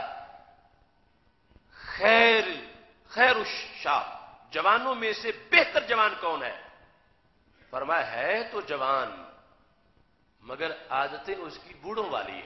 خیر الشاب، جوانوں میں سے بہتر جوان کون ہے؟ فرمایا ہے تو جوان مگر عادتیں اس کی بوڑھوں والی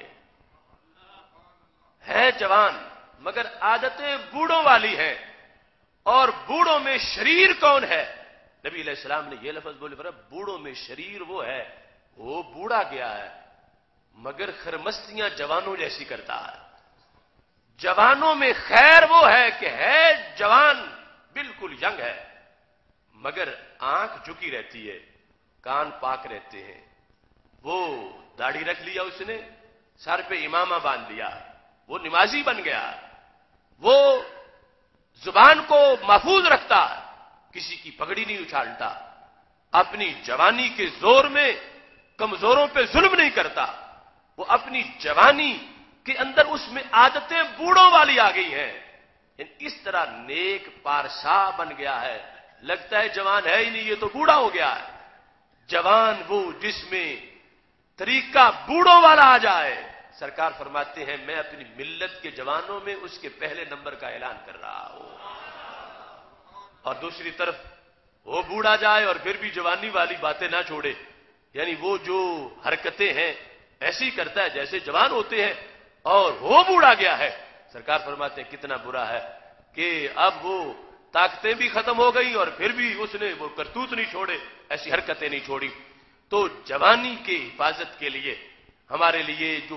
ہے جوان مگر عادتیں بوڑھوں والی ہیں، اور بوڑھوں میں شریر کون ہے؟ نبی علیہ السلام نے یہ لفظ بولے، بوڑھوں میں شریر وہ ہے، وہ بوڑھا گیا ہے مگر خرمستیاں جوانوں جیسی کرتا ہے۔ جوانوں میں خیر وہ ہے کہ ہے جوان بالکل ینگ ہے مگر آنکھ جھکی رہتی ہے، کان پاک رہتے ہیں، وہ داڑھی رکھ لیا اس نے، سر پہ امامہ باندھ لیا، وہ نمازی بن گیا، وہ زبان کو محفوظ رکھتا، کسی کی پگڑی نہیں اچھالتا، اپنی جوانی کے زور میں کمزوروں پہ ظلم نہیں کرتا، وہ اپنی جوانی کے اندر اس میں عادتیں بوڑھوں والی آ گئی ہیں، اس طرح نیک پارسا بن گیا ہے، لگتا ہے جوان ہے ہی نہیں، یہ تو بوڑھا ہو گیا ہے۔ جوان وہ جس میں طریقہ بوڑھوں والا آ جائے، سرکار فرماتے ہیں میں اپنی ملت کے جوانوں میں اس کے پہلے نمبر کا اعلان کر رہا ہوں، اور دوسری طرف وہ بوڑھا جائے اور پھر بھی جوانی والی باتیں نہ چھوڑے، یعنی وہ جو حرکتیں ہیں ایسی کرتا ہے جیسے جوان ہوتے ہیں، اور وہ بوڑھا گیا ہے، سرکار فرماتے ہیں کتنا برا ہے۔ کہ اب وہ طاقتیں بھی ختم ہو گئی اور پھر بھی اس نے وہ کرتوت نہیں چھوڑے، ایسی حرکتیں نہیں چھوڑی. تو جوانی کی حفاظت کے لیے ہمارے لیے جو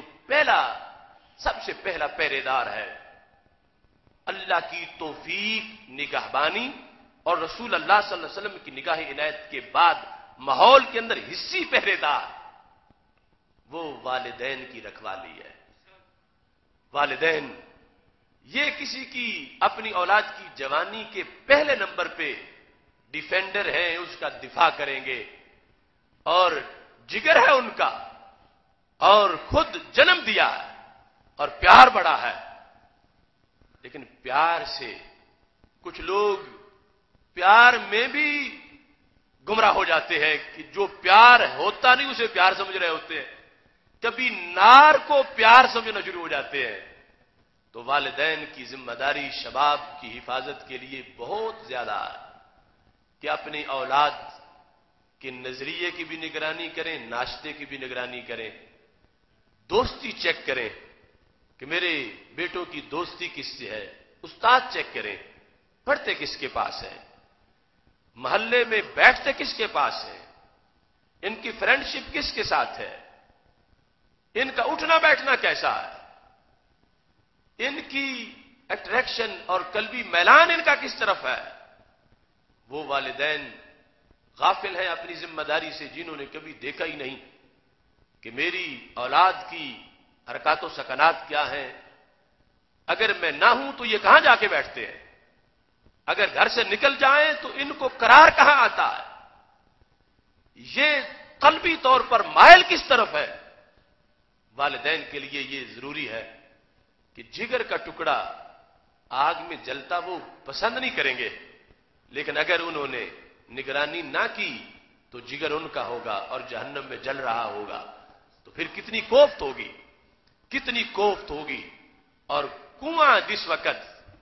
سب سے پہلا پہرے دار ہے اللہ کی توفیق، نگہبانی اور رسول اللہ صلی اللہ علیہ وسلم کی نگاہ عنایت کے بعد ماحول کے اندر حصی پہرے دار وہ والدین کی رکھوالی ہے. والدین یہ کسی کی اپنی اولاد کی جوانی کے پہلے نمبر پہ ڈیفینڈر ہیں، اس کا دفاع کریں گے اور جگر ہے ان کا اور خود جنم دیا ہے اور پیار بڑا ہے. لیکن پیار سے کچھ لوگ پیار میں بھی گمراہ ہو جاتے ہیں کہ جو پیار ہوتا نہیں اسے پیار سمجھ رہے ہوتے ہیں. کبھی نار کو پیار سمجھنا شروع ہو جاتے ہیں. تو والدین کی ذمہ داری شباب کی حفاظت کے لیے بہت زیادہ ہے کہ اپنی اولاد کے نظریے کی بھی نگرانی کریں، ناشتے کی بھی نگرانی کریں، دوستی چیک کریں کہ میرے بیٹوں کی دوستی کس سے ہے، استاد چیک کریں پڑھتے کس کے پاس ہیں، محلے میں بیٹھتے کس کے پاس ہیں، ان کی فرینڈ شپ کس کے ساتھ ہے، ان کا اٹھنا بیٹھنا کیسا ہے، ان کی اٹریکشن اور قلبی میلان ان کا کس طرف ہے. وہ والدین غافل ہیں اپنی ذمہ داری سے، جنہوں نے کبھی دیکھا ہی نہیں کہ میری اولاد کی حرکات و سکنات کیا ہیں. اگر میں نہ ہوں تو یہ کہاں جا کے بیٹھتے ہیں، اگر گھر سے نکل جائیں تو ان کو قرار کہاں آتا ہے، یہ قلبی طور پر مائل کس طرف ہے. والدین کے لیے یہ ضروری ہے کہ جگر کا ٹکڑا آگ میں جلتا وہ پسند نہیں کریں گے، لیکن اگر انہوں نے نگرانی نہ کی تو جگر ان کا ہوگا اور جہنم میں جل رہا ہوگا. تو پھر کتنی کوفت ہوگی، کتنی کوفت ہوگی. اور کنواں جس وقت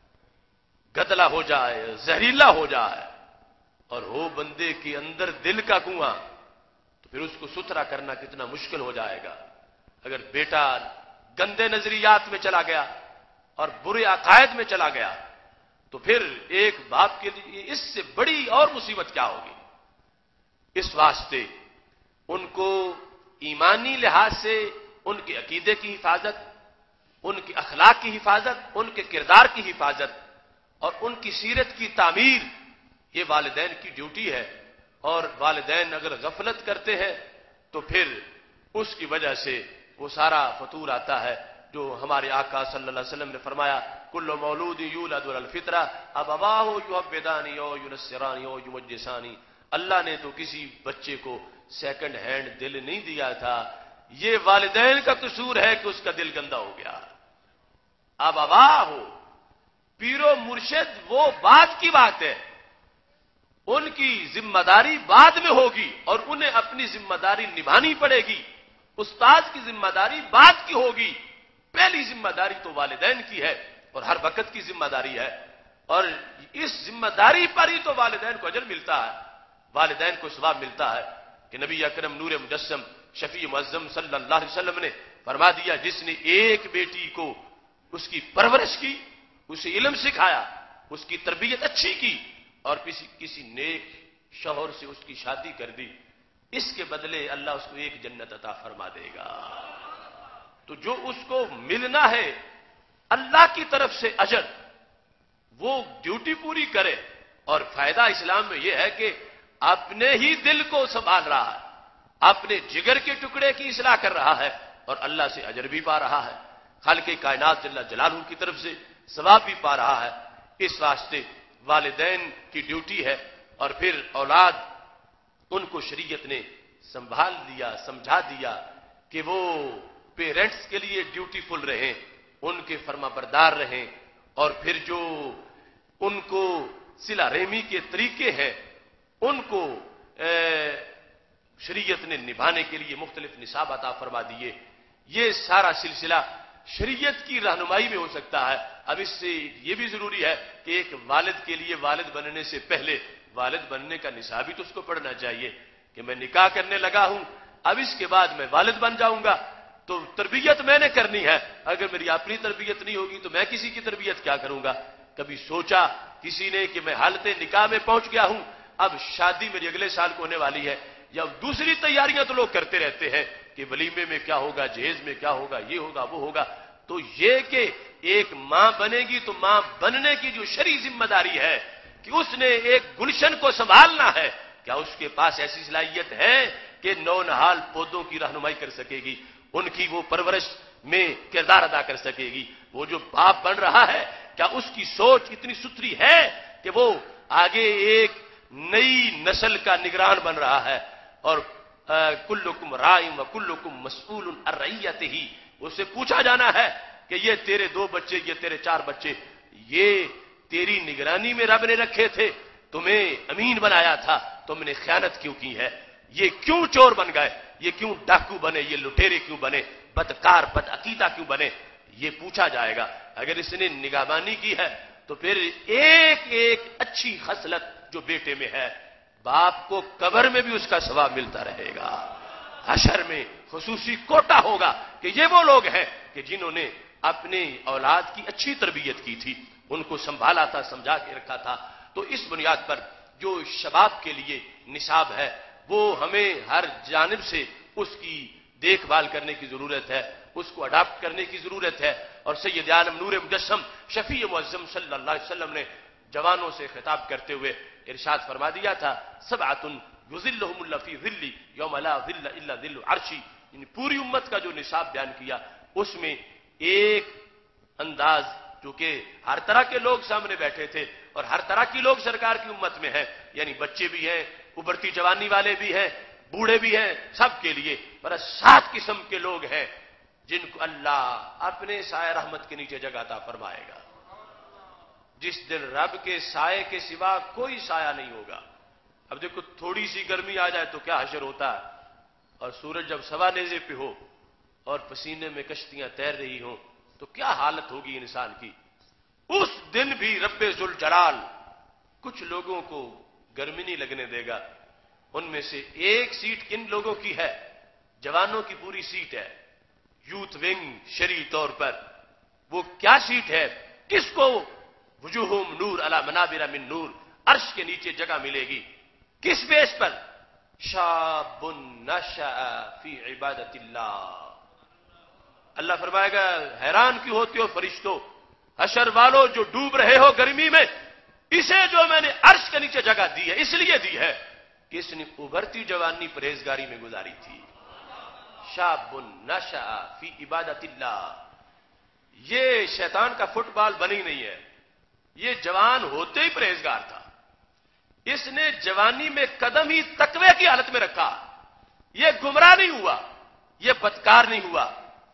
گدلا ہو جائے، زہریلا ہو جائے اور ہو بندے کے اندر دل کا کنواں، تو پھر اس کو ستھرا کرنا کتنا مشکل ہو جائے گا. اگر بیٹا گندے نظریات میں چلا گیا اور برے عقائد میں چلا گیا تو پھر ایک باپ کے لیے اس سے بڑی اور مصیبت کیا ہوگی. اس واسطے ان کو ایمانی لحاظ سے ان کے عقیدے کی حفاظت، ان کی اخلاق کی حفاظت، ان کے کردار کی حفاظت اور ان کی سیرت کی تعمیر یہ والدین کی ڈیوٹی ہے. اور والدین اگر غفلت کرتے ہیں تو پھر اس کی وجہ سے وہ سارا فطور آتا ہے جو ہمارے آقا صلی اللہ علیہ وسلم نے فرمایا کل مولود یولد علی الفطرہ ابواہ یحودانی او ینصرانی او یمجسانی. اللہ نے تو کسی بچے کو سیکنڈ ہینڈ دل نہیں دیا تھا، یہ والدین کا قصور ہے کہ اس کا دل گندا ہو گیا. ابواہ پیر و مرشد وہ بعد کی بات ہے، ان کی ذمہ داری بعد میں ہوگی اور انہیں اپنی ذمہ داری نبھانی پڑے گی. استاد کی ذمہ داری بعد کی ہوگی، پہلی ذمہ داری تو والدین کی ہے اور ہر وقت کی ذمہ داری ہے. اور اس ذمہ داری پر ہی تو والدین کو اجر ملتا ہے، والدین کو ثواب ملتا ہے کہ نبی اکرم نور مجسم شفیع معظم صلی اللہ علیہ وسلم نے فرما دیا جس نے ایک بیٹی کو اس کی پرورش کی، اسے علم سکھایا، اس کی تربیت اچھی کی اور کسی نیک شوہر سے اس کی شادی کر دی، اس کے بدلے اللہ اس کو ایک جنت عطا فرما دے گا. تو جو اس کو ملنا ہے اللہ کی طرف سے اجر، وہ ڈیوٹی پوری کرے. اور فائدہ اسلام میں یہ ہے کہ اپنے ہی دل کو سنبھال رہا ہے، اپنے جگر کے ٹکڑے کی اصلاح کر رہا ہے اور اللہ سے اجر بھی پا رہا ہے، خالق کائنات جل جلالہ کی طرف سے ثواب بھی پا رہا ہے. اس واسطے والدین کی ڈیوٹی ہے. اور پھر اولاد، ان کو شریعت نے سنبھال دیا، سمجھا دیا کہ وہ پیرنٹس کے لیے ڈیوٹیفل رہیں، ان کے فرما بردار رہیں. اور پھر جو ان کو صلہ رحمی کے طریقے ہیں ان کو شریعت نے نبھانے کے لیے مختلف نصاب عطا فرما دیے. یہ سارا سلسلہ شریعت کی رہنمائی میں ہو سکتا ہے. اب اس سے یہ بھی ضروری ہے کہ ایک والد کے لیے والد بننے سے پہلے والد بننے کا نصاب ہی تو اس کو پڑھنا چاہیے کہ میں نکاح کرنے لگا ہوں، اب اس کے بعد میں والد بن جاؤں گا تو تربیت میں نے کرنی ہے. اگر میری اپنی تربیت نہیں ہوگی تو میں کسی کی تربیت کیا کروں گا. کبھی سوچا کسی نے کہ میں حالت نکاح میں پہنچ گیا ہوں، اب شادی میری اگلے سال کو ہونے والی ہے، یا دوسری تیاریاں تو لوگ کرتے رہتے ہیں کہ ولیمے میں کیا ہوگا، جہیز میں کیا ہوگا، یہ ہوگا وہ ہوگا. تو یہ کہ ایک ماں بنے گی تو ماں بننے کی جو شرعی ذمہ داری ہے کہ اس نے ایک گلشن کو سنبھالنا ہے، کیا اس کے پاس ایسی صلاحیت ہے کہ نونہال پودوں کی رہنمائی کر سکے گی، ان کی وہ پرورش میں کردار ادا کر سکے گی؟ وہ جو باپ بن رہا ہے کیا اس کی سوچ اتنی ستھری ہے کہ وہ آگے ایک نئی نسل کا نگران بن رہا ہے؟ اور کلکم رائع و کلکم مسئول عن رعیتہ، اسے پوچھا جانا ہے کہ یہ تیرے 2 بچے، یہ تیرے 4 بچے، یہ تیری نگرانی میں رب نے رکھے تھے، تمہیں امین بنایا تھا، تم نے خیانت کیوں کی ہے؟ یہ کیوں چور بن گئے؟ یہ کیوں ڈاکو بنے؟ یہ لٹیرے کیوں بنے؟ بدکار بد عقیدہ کیوں بنے؟ یہ پوچھا جائے گا. اگر اس نے نگہبانی کی ہے تو پھر ایک ایک اچھی خصلت جو بیٹے میں ہے، باپ کو قبر میں بھی اس کا ثواب ملتا رہے گا، حشر میں خصوصی کوٹا ہوگا کہ یہ وہ لوگ ہیں کہ جنہوں نے اپنے اولاد کی اچھی تربیت کی تھی، ان کو سنبھالا تھا، سمجھا کے رکھا تھا. تو اس بنیاد پر جو شباب کے لیے نصاب ہے وہ ہمیں ہر جانب سے اس کی دیکھ بھال کرنے کی ضرورت ہے، اس کو اڈاپٹ کرنے کی ضرورت ہے. اور سید عالم نور مجسم شفیع معظم صلی اللہ علیہ وسلم نے جوانوں سے خطاب کرتے ہوئے ارشاد فرما دیا تھا، سبعۃ یظلھم اللہ فی ظلہ یوم لا ظل الا ظل عرشی. یعنی پوری امت کا جو نصاب بیان کیا اس میں ایک انداز جو کہ ہر طرح کے لوگ سامنے بیٹھے تھے اور ہر طرح کی لوگ سرکار کی امت میں ہیں، یعنی بچے بھی ہیں، ابھرتی جوانی والے بھی ہیں، بوڑھے بھی ہیں، سب کے لیے بس 7 قسم کے لوگ ہیں جن کو اللہ اپنے سائے رحمت کے نیچے جگہ عطا فرمائے گا. جس دن رب کے سائے کے سوا کوئی سایہ نہیں ہوگا. اب دیکھو تھوڑی سی گرمی آ جائے تو کیا حشر ہوتا ہے، اور سورج جب سوا نیزے پہ ہو اور پسینے میں کشتیاں تیر رہی ہوں تو کیا حالت ہوگی انسان کی. اس دن بھی رب ذوالجلال کچھ لوگوں کو گرمی نہیں لگنے دے گا. ان میں سے ایک سیٹ کن لوگوں کی ہے؟ جوانوں کی پوری سیٹ ہے، یوتھ ونگ شرعی طور پر. وہ کیا سیٹ ہے؟ کس کو؟ وجوہم نور علی منابر من نور، عرش کے نیچے جگہ ملے گی. کس بیس پر؟ شاب نشأ فی عبادت اللہ. اللہ فرمائے گا حیران کیوں ہوتے ہو فرشتوں، حشر والوں جو ڈوب رہے ہو گرمی میں، اسے جو میں نے عرش کے نیچے جگہ دی ہے اس لیے دی ہے کہ اس نے ابھرتی جوانی پرہیزگاری میں گزاری تھی. شاب نشأ فی عبادت اللہ. یہ شیطان کا فٹ بال بنی نہیں ہے، یہ جوان ہوتے ہی پرہیزگار تھا. اس نے جوانی میں قدم ہی تقوی کی حالت میں رکھا. یہ گمراہ نہیں ہوا، یہ بدکار نہیں ہوا،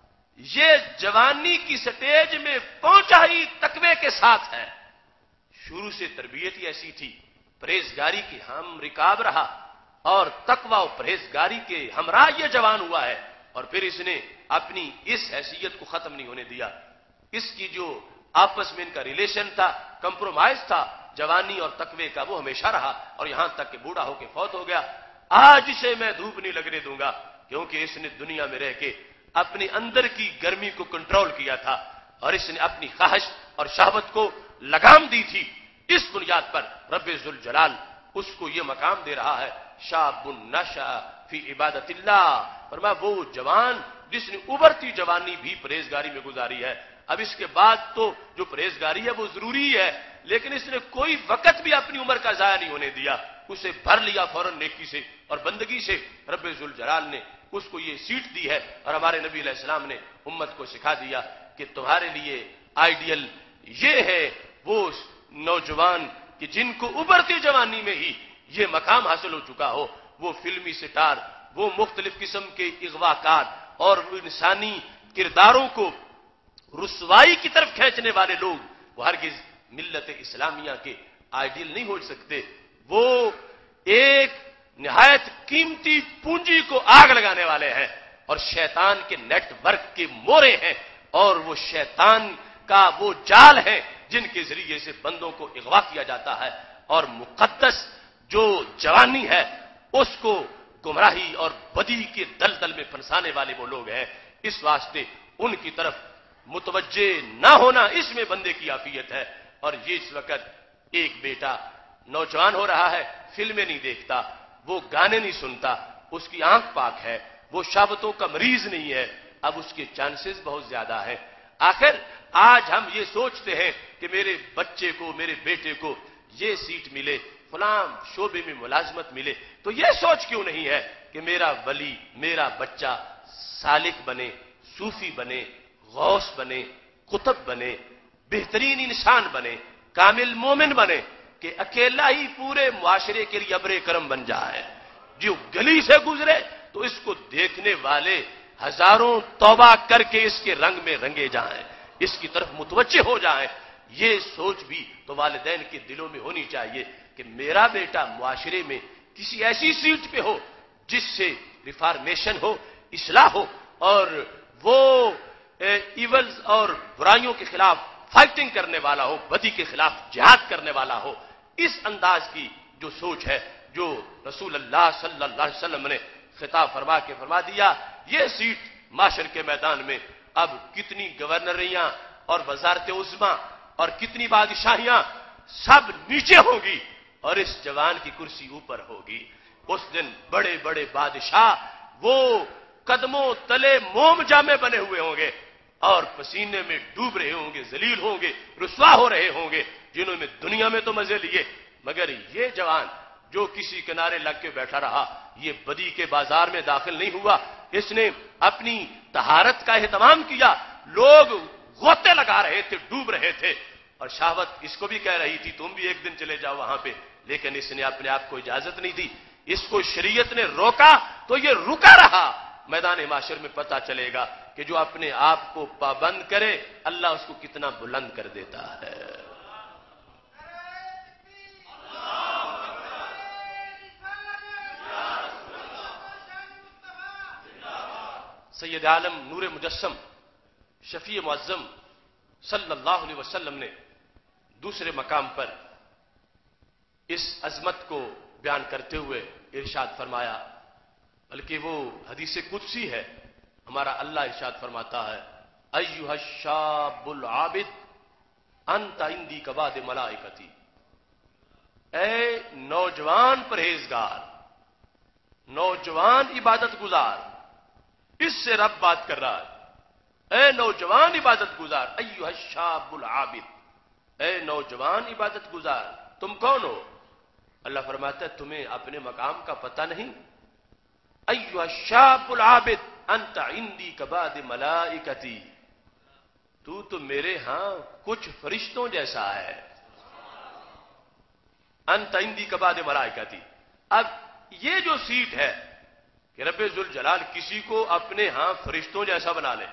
یہ جوانی کی سٹیج میں پہنچا ہی تقوی کے ساتھ ہے. شروع سے تربیت ہی ایسی تھی، پرہیزگاری کی ہم رکاب رہا اور تقوی و پرہیزگاری کے ہمراہ یہ جوان ہوا ہے. اور پھر اس نے اپنی اس حیثیت کو ختم نہیں ہونے دیا. اس کی جو آپس میں ان کا ریلیشن تھا، کمپرومائز تھا جوانی اور تقوی کا، وہ ہمیشہ رہا اور یہاں تک کہ بوڑھا ہو کے فوت ہو گیا. آج اسے میں دھوپ نہیں لگنے دوں گا کیونکہ اس نے دنیا میں رہ کے اپنے اندر کی گرمی کو کنٹرول کیا تھا اور اس نے اپنی خواہش اور شہوت کو لگام دی تھی. اس بنیاد پر رب ذوالجلال اس کو یہ مقام دے رہا ہے، شاب نشأ فی عبادت اللہ. فرمایا وہ جوان جس نے ابھرتی جوانی بھی پرہیزگاری میں گزاری ہے. اب اس کے بعد تو جو پرہیزگاری ہے وہ ضروری ہے، لیکن اس نے کوئی وقت بھی اپنی عمر کا ضائع نہیں ہونے دیا، اسے بھر لیا فوراً نیکی سے اور بندگی سے. رب ذوالجلال نے اس کو یہ سیٹ دی ہے اور ہمارے نبی علیہ السلام نے امت کو سکھا دیا کہ تمہارے لیے آئیڈیل یہ ہے وہ نوجوان کہ جن کو ابھرتی جوانی میں ہی یہ مقام حاصل ہو چکا ہو. وہ فلمی سٹار، وہ مختلف قسم کے اغواکار اور انسانی کرداروں کو رسوائی کی طرف کھینچنے والے لوگ وہ ہرگز ملت اسلامیہ کے آئیڈیل نہیں ہو سکتے. وہ ایک نہایت قیمتی پونجی کو آگ لگانے والے ہیں اور شیطان کے نیٹ ورک کے مورے ہیں اور وہ شیطان کا وہ جال ہے جن کے ذریعے سے بندوں کو اغوا کیا جاتا ہے اور مقدس جو جوانی ہے اس کو گمراہی اور بدی کے دلدل میں پھنسانے والے وہ لوگ ہیں. اس واسطے ان کی طرف متوجہ نہ ہونا اس میں بندے کی عافیت ہے. اور یہ اس وقت ایک بیٹا نوجوان ہو رہا ہے، فلمیں نہیں دیکھتا، وہ گانے نہیں سنتا، اس کی آنکھ پاک ہے، وہ شہوتوں کا مریض نہیں ہے، اب اس کے چانسز بہت زیادہ ہیں۔ آخر آج ہم یہ سوچتے ہیں کہ میرے بچے کو، میرے بیٹے کو یہ سیٹ ملے، فلاں شعبے میں ملازمت ملے، تو یہ سوچ کیوں نہیں ہے کہ میرا ولی، میرا بچہ سالک بنے، صوفی بنے، غوث بنے، قطب بنے، بہترین انسان بنے، کامل مومن بنے، کہ اکیلا ہی پورے معاشرے کے لیے ابر کرم بن جائے۔ جو گلی سے گزرے تو اس کو دیکھنے والے ہزاروں توبہ کر کے اس کے رنگ میں رنگے جائیں، اس کی طرف متوجہ ہو جائیں۔ یہ سوچ بھی تو والدین کے دلوں میں ہونی چاہیے کہ میرا بیٹا معاشرے میں کسی ایسی سیٹ پہ ہو جس سے ریفارمیشن ہو، اصلاح ہو، اور وہ ایولز اور برائیوں کے خلاف فائٹنگ کرنے والا ہو، بدی کے خلاف جہاد کرنے والا ہو۔ اس انداز کی جو سوچ ہے، جو رسول اللہ صلی اللہ علیہ وسلم نے خطاب فرما کے فرما دیا، یہ سیٹ معاشر کے میدان میں اب کتنی گورنریاں اور وزارت عظما اور کتنی بادشاہیاں سب نیچے ہوں گی اور اس جوان کی کرسی اوپر ہوگی۔ اس دن بڑے بڑے بادشاہ وہ قدموں تلے موم جامے بنے ہوئے ہوں گے اور پسینے میں ڈوب رہے ہوں گے، ذلیل ہوں گے، رسوا ہو رہے ہوں گے، جنہوں نے دنیا میں تو مزے لیے، مگر یہ جوان جو کسی کنارے لگ کے بیٹھا رہا، یہ بدی کے بازار میں داخل نہیں ہوا، اس نے اپنی طہارت کا اہتمام کیا، لوگ غوطے لگا رہے تھے، ڈوب رہے تھے، اور شہوت اس کو بھی کہہ رہی تھی تم بھی ایک دن چلے جاؤ وہاں پہ، لیکن اس نے اپنے آپ کو اجازت نہیں دی، اس کو شریعت نے روکا تو یہ رکا رہا۔ میدان معاشر میں پتہ چلے گا کہ جو اپنے آپ کو پابند کرے اللہ اس کو کتنا بلند کر دیتا ہے۔ سید عالم نور مجسم شفیع معظم صلی اللہ علیہ وسلم نے دوسرے مقام پر اس عظمت کو بیان کرتے ہوئے ارشاد فرمایا، بلکہ وہ حدیث قدسی ہے، ہمارا اللہ ارشاد فرماتا ہے، ایھا الشاب العابد انت عندی کبعد ملائکتی، اے نوجوان پرہیزگار، نوجوان عبادت گزار، اس سے رب بات کر رہا ہے، اے نوجوان عبادت گزار، ایھا الشاب العابد، اے نوجوان عبادت گزار، تم کون ہو؟ اللہ فرماتا ہے تمہیں اپنے مقام کا پتہ نہیں؟ ایھا الشاب العابد انت عندی کبعد ملائکتی، تو میرے ہاں کچھ فرشتوں جیسا ہے، انت عندی کبعد ملائکتی۔ اب یہ جو سیٹ ہے کہ رب ذوالجلال کسی کو اپنے ہاں فرشتوں جیسا بنا لے،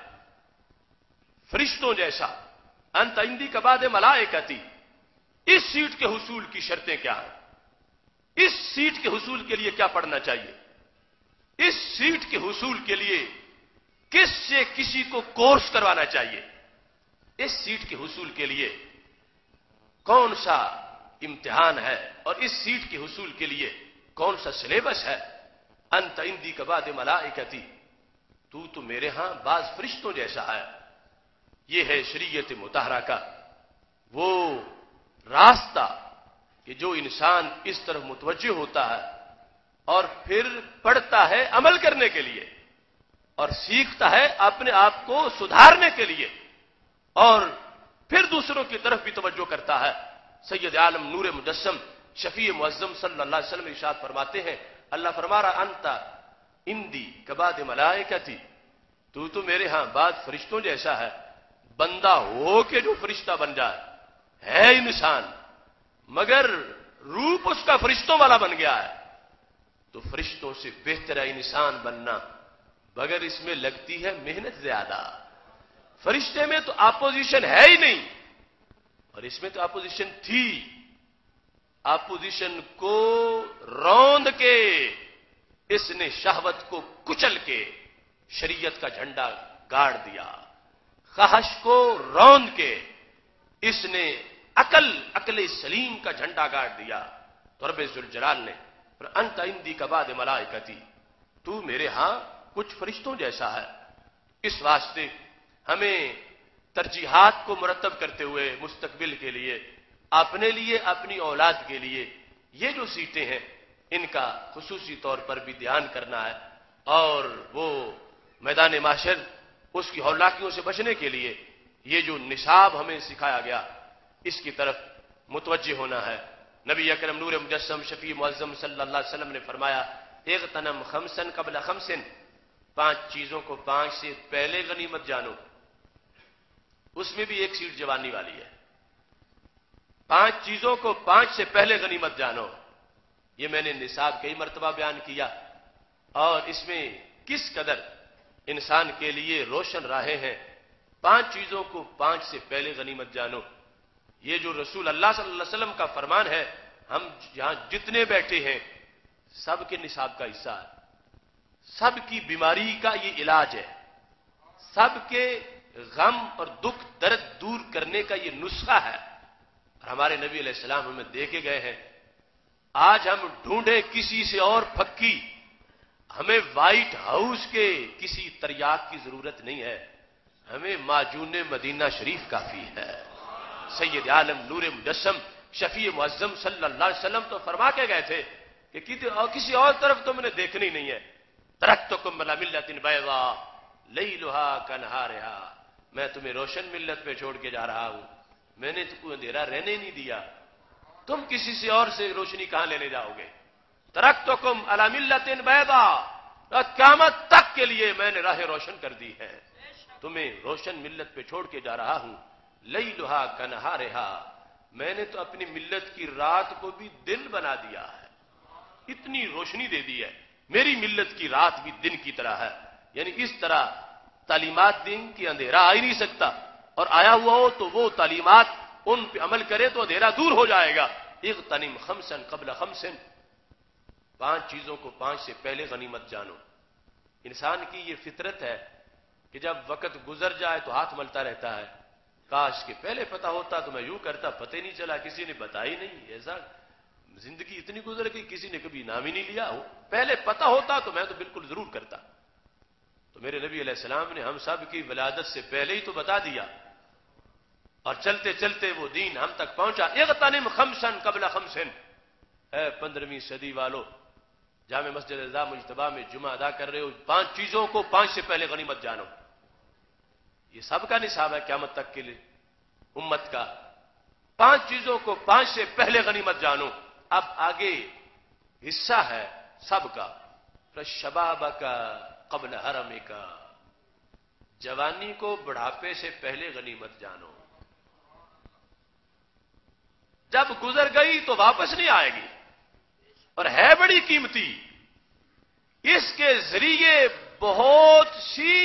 فرشتوں جیسا، انت عندی کبعد ملائکتی، اس سیٹ کے حصول کی شرطیں کیا ہیں؟ اس سیٹ کے حصول کے لیے کیا پڑھنا چاہیے؟ اس سیٹ کے حصول کے لیے کس سے کسی کو کورس کروانا چاہیے؟ اس سیٹ کے حصول کے لیے کون سا امتحان ہے اور اس سیٹ کے حصول کے لیے کون سا سلیبس ہے؟ انت عندی کبعد ملائکتی، تو میرے ہاں بعض فرشتوں جیسا ہے۔ یہ ہے شریعت مطہرہ کا وہ راستہ کہ جو انسان اس طرف متوجہ ہوتا ہے اور پھر پڑھتا ہے عمل کرنے کے لیے اور سیکھتا ہے اپنے آپ کو سدھارنے کے لیے اور پھر دوسروں کی طرف بھی توجہ کرتا ہے۔ سید عالم نور مجسم شفیع معظم صلی اللہ علیہ وسلم ارشاد فرماتے ہیں، اللہ فرما رہا انت عندی کبعد ملائکتی، تو میرے ہاں بعض فرشتوں جیسا ہے۔ بندہ ہو کے جو فرشتہ بن جائے ہے انسان، مگر روپ اس کا فرشتوں والا بن گیا ہے، تو فرشتوں سے بہتر ہے انسان بننا، مگر اس میں لگتی ہے محنت زیادہ۔ فرشتے میں تو اپوزیشن ہے ہی نہیں، اور اس میں تو اپوزیشن تھی، اپوزیشن کو روند کے اس نے شہوت کو کچل کے شریعت کا جھنڈا گاڑ دیا، خواہش کو روند کے اس نے عقل سلیم کا جھنڈا گاڑ دیا، تو رب ذوالجلال نے انت عندی کبعد ملائکتی، تو میرے ہاں کچھ فرشتوں جیسا ہے۔ اس واسطے ہمیں ترجیحات کو مرتب کرتے ہوئے مستقبل کے لیے اپنے لیے اپنی اولاد کے لیے یہ جو سیٹیں ہیں ان کا خصوصی طور پر بھی دھیان کرنا ہے، اور وہ میدان معاشر اس کی ہولاکیوں سے بچنے کے لیے یہ جو نصاب ہمیں سکھایا گیا اس کی طرف متوجہ ہونا ہے۔ نبی اکرم نور مجسم شفیع معظم صلی اللہ علیہ وسلم نے فرمایا اغتنم خمسن قبل خمسن، 5 چیزوں کو 5 سے پہلے غنیمت جانو۔ اس میں بھی ایک سیٹ جوانی والی ہے، 5 چیزوں کو 5 سے پہلے غنیمت جانو۔ یہ میں نے نصاب کئی مرتبہ بیان کیا، اور اس میں کس قدر انسان کے لیے روشن راہیں ہیں۔ 5 چیزوں کو 5 سے پہلے غنیمت جانو، یہ جو رسول اللہ صلی اللہ علیہ وسلم کا فرمان ہے، ہم یہاں جتنے بیٹھے ہیں سب کے نصاب کا حصہ ہے، سب کی بیماری کا یہ علاج ہے، سب کے غم اور دکھ درد دور کرنے کا یہ نسخہ ہے۔ اور ہمارے نبی علیہ السلام ہمیں دے کے گئے ہیں۔ آج ہم ڈھونڈے کسی سے اور پھکی، ہمیں وائٹ ہاؤس کے کسی تریاق کی ضرورت نہیں ہے، ہمیں معجون مدینہ شریف کافی ہے۔ سید عالم نور مجسم شفیع معظم صلی اللہ علیہ وسلم تو فرما کے گئے تھے کہ کسی اور طرف تم نے دیکھنی نہیں ہے۔ ترکتکم علی ملت بیضاء لیلھا کنہارھا، میں تمہیں روشن ملت پہ چھوڑ کے جا رہا ہوں، میں نے تم کو اندھیرا رہنے نہیں دیا، تم کسی سے اور سے روشنی کہاں لینے جاؤ گے؟ ترکتکم علی ملت بیضاء، قیامت تک کے لیے میں نے راہ روشن کر دی ہے، تمہیں روشن ملت پہ چھوڑ کے جا رہا ہوں۔ لیلھا کنہارھا، میں نے تو اپنی ملت کی رات کو بھی دن بنا دیا ہے، اتنی روشنی دے دی ہے، میری ملت کی رات بھی دن کی طرح ہے۔ یعنی اس طرح تعلیمات دین کی اندھیرا آ ہی نہیں سکتا، اور آیا ہوا ہو تو وہ تعلیمات ان پہ عمل کرے تو اندھیرا دور ہو جائے گا۔ اغتنم خمسن قبل خمسن، 5 چیزوں کو 5 سے پہلے غنیمت جانو۔ انسان کی یہ فطرت ہے کہ جب وقت گزر جائے تو ہاتھ ملتا رہتا ہے، کاش کہ پہلے پتہ ہوتا تو میں یوں کرتا، پتہ ہی نہیں چلا، کسی نے بتائی نہیں، ایسا زندگی اتنی گزر گئی کسی نے کبھی نام ہی نہیں لیا ہو، پہلے پتہ ہوتا تو میں تو بالکل ضرور کرتا۔ تو میرے نبی علیہ السلام نے ہم سب کی ولادت سے پہلے ہی تو بتا دیا، اور چلتے چلتے وہ دین ہم تک پہنچا۔ اغتنم خمسن قبل خمسن، اے 15ویں صدی والو، جامع مسجد رضا مجتبیٰ میں جمعہ ادا کر رہے ہو، 5 چیزوں کو 5 سے پہلے غنیمت جانو۔ یہ سب کا نصاب ہے قیامت تک کے لیے امت کا، 5 چیزوں کو 5 سے پہلے غنیمت جانو۔ اب آگے حصہ ہے سب کا، فشبابک قبل حرمک، جوانی کو بڑھاپے سے پہلے غنیمت جانو، جب گزر گئی تو واپس نہیں آئے گی، اور ہے بڑی قیمتی، اس کے ذریعے بہت سی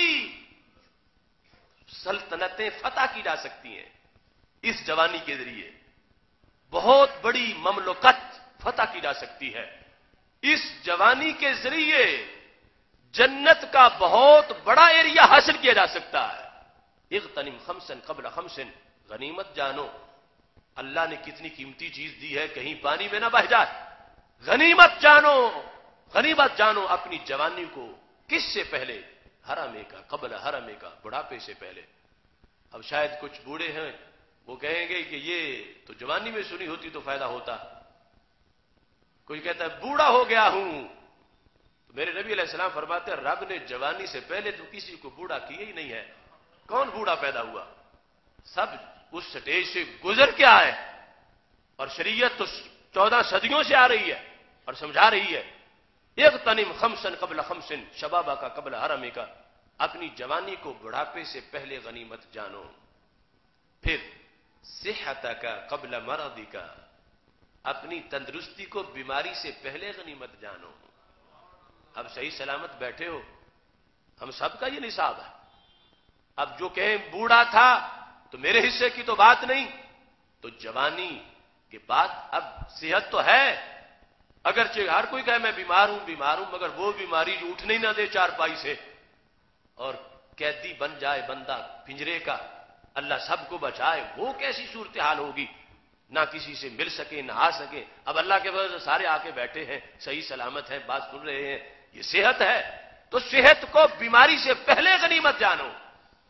سلطنتیں فتح کی جا سکتی ہیں، اس جوانی کے ذریعے بہت بڑی مملکت فتح کی جا سکتی ہے، اس جوانی کے ذریعے جنت کا بہت بڑا ایریا حاصل کیا جا سکتا ہے۔ اغتنم خمسن قبل خمسن، غنیمت جانو، اللہ نے کتنی قیمتی چیز دی ہے، کہیں پانی میں نہ بہہ جائے۔ غنیمت جانو، غنیمت جانو اپنی جوانی کو، کس سے پہلے؟ حرمے کا، قبل حرمے کا، بڑھاپے سے پہلے۔ اب شاید کچھ بوڑھے ہیں وہ کہیں گے کہ یہ تو جوانی میں سنی ہوتی تو فائدہ ہوتا، کوئی کہتا ہے بوڑھا ہو گیا ہوں، تو میرے نبی علیہ السلام فرماتے ہیں رب نے جوانی سے پہلے تو کسی کو بوڑھا کیا ہی نہیں ہے، کون بوڑھا پیدا ہوا؟ سب اس سٹیج سے گزر کے آئے، اور شریعت تو 14 صدیوں سے آ رہی ہے اور سمجھا رہی ہے۔ اغتنم خمسن قبل خمسن، شبابہ کا قبل حرمے کا، اپنی جوانی کو بڑھاپے سے پہلے غنیمت جانو۔ پھر صحت کا قبل مرضی کا، اپنی تندرستی کو بیماری سے پہلے غنیمت جانو۔ اب صحیح سلامت بیٹھے ہو، ہم سب کا یہ نصاب ہے۔ اب جو کہیں بوڑھا تھا تو میرے حصے کی تو بات نہیں، تو جوانی کے بعد اب صحت تو ہے، اگرچہ ہر کوئی کہے میں بیمار ہوں، مگر وہ بیماری جو اٹھنے نہ دے چارپائی سے، اور قیدی بن جائے بندہ پنجرے کا، اللہ سب کو بچائے، وہ کیسی صورتحال ہوگی؟ نہ کسی سے مل سکے نہ آ سکے۔ ب اللہ کے وجہ سے سارے آ کے بیٹھے ہیں، صحیح سلامت ہیں، بات سن رہے ہیں، یہ صحت ہے۔ تو صحت کو بیماری سے پہلے غنیمت جانو۔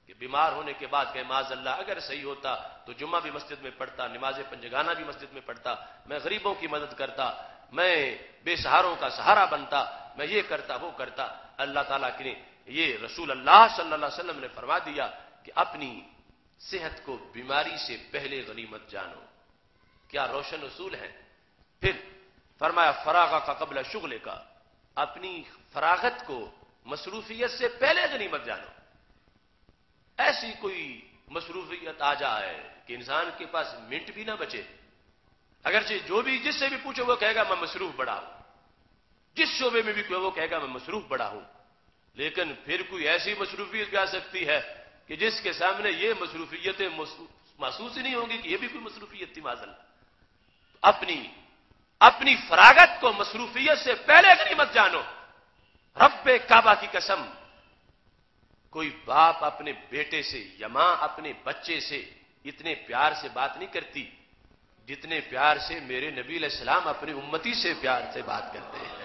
کہ بیمار ہونے کے بعد کہ معاذ اللہ اگر صحیح ہوتا تو جمعہ بھی مسجد میں پڑھتا، نماز پنجگانہ بھی مسجد میں پڑھتا، میں غریبوں کی مدد کرتا، میں بے سہاروں کا سہارا بنتا، میں یہ کرتا وہ کرتا. اللہ تعالیٰ کے یہ رسول اللہ صلی اللہ علیہ وسلم نے فرما دیا کہ اپنی صحت کو بیماری سے پہلے غنیمت جانو. کیا روشن اصول ہے. پھر فرمایا فراغ کا قبل شغل کا، اپنی فراغت کو مصروفیت سے پہلے غنیمت جانو. ایسی کوئی مصروفیت آ جائے کہ انسان کے پاس منٹ بھی نہ بچے، اگرچہ جو بھی جس سے بھی پوچھو وہ کہے گا میں مصروف بڑا ہوں، جس شعبے میں بھی کوئی وہ کہے گا میں مصروف بڑا ہوں. لیکن پھر کوئی ایسی مصروفیت بھی آ سکتی ہے کہ جس کے سامنے یہ مصروفیتیں محسوس ہی نہیں ہوں گی کہ یہ بھی کوئی مصروفیت تھی. معذ اللہ اپنی فراغت کو مصروفیت سے پہلے غنیمت جانو. رب کعبہ کی قسم، کوئی باپ اپنے بیٹے سے یا ماں اپنے بچے سے اتنے پیار سے بات نہیں کرتی جتنے پیار سے میرے نبی علیہ السلام اپنی امتی سے پیار سے بات کرتے ہیں.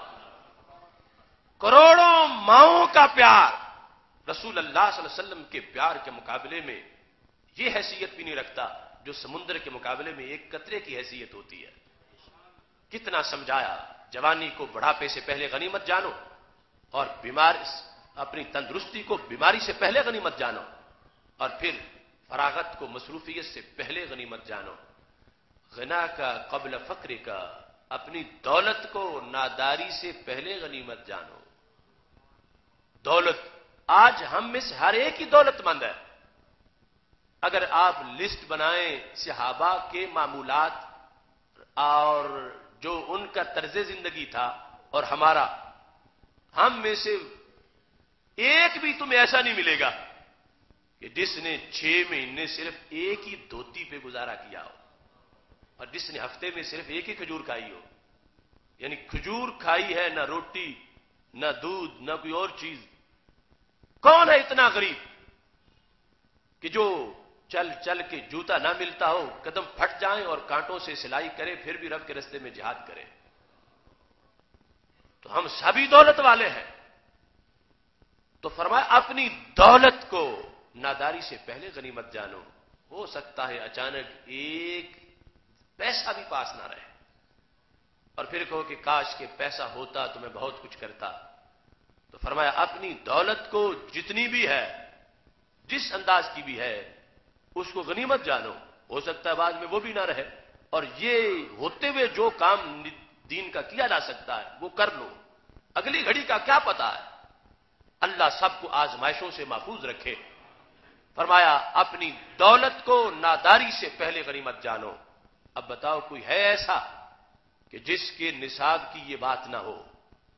کروڑوں ماؤں کا پیار رسول اللہ صلی اللہ علیہ وسلم کے پیار کے مقابلے میں یہ حیثیت بھی نہیں رکھتا جو سمندر کے مقابلے میں ایک قطرے کی حیثیت ہوتی ہے. کتنا سمجھایا، جوانی کو بڑھاپے سے پہلے غنیمت جانو، اور اپنی تندرستی کو بیماری سے پہلے غنیمت جانو، اور پھر فراغت کو مصروفیت سے پہلے غنیمت جانو. غنا کا قبل فقر کا، اپنی دولت کو ناداری سے پہلے غنیمت جانو. دولت آج ہم میں سے ہر ایک ہی دولت مند ہے. اگر آپ لسٹ بنائیں صحابہ کے معمولات اور جو ان کا طرز زندگی تھا اور ہمارا، ہم میں سے ایک بھی تمہیں ایسا نہیں ملے گا کہ جس نے 6 مہینے صرف ایک ہی دھوتی پہ گزارا کیا ہو اور جس نے ہفتے میں صرف ایک ہی کھجور کھائی ہو. یعنی کھجور کھائی ہے، نہ روٹی نہ دودھ نہ کوئی اور چیز. کون ہے اتنا غریب کہ جو چل چل کے جوتا نہ ملتا ہو، قدم پھٹ جائیں اور کانٹوں سے سلائی کرے پھر بھی رب کے رستے میں جہاد کرے. تو ہم سبھی دولت والے ہیں. تو فرمایا اپنی دولت کو ناداری سے پہلے غنیمت جانو. ہو سکتا ہے اچانک ایک پیسہ بھی پاس نہ رہے اور پھر کہو کہ کاش کہ پیسہ ہوتا تو میں بہت کچھ کرتا. تو فرمایا اپنی دولت کو جتنی بھی ہے، جس انداز کی بھی ہے، اس کو غنیمت جانو. ہو سکتا ہے بعد میں وہ بھی نہ رہے، اور یہ ہوتے ہوئے جو کام دین کا کیا جا سکتا ہے وہ کر لو. اگلی گھڑی کا کیا پتا ہے. اللہ سب کو آزمائشوں سے محفوظ رکھے. فرمایا اپنی دولت کو ناداری سے پہلے غنیمت جانو. اب بتاؤ کوئی ہے ایسا کہ جس کے نصاب کی یہ بات نہ ہو؟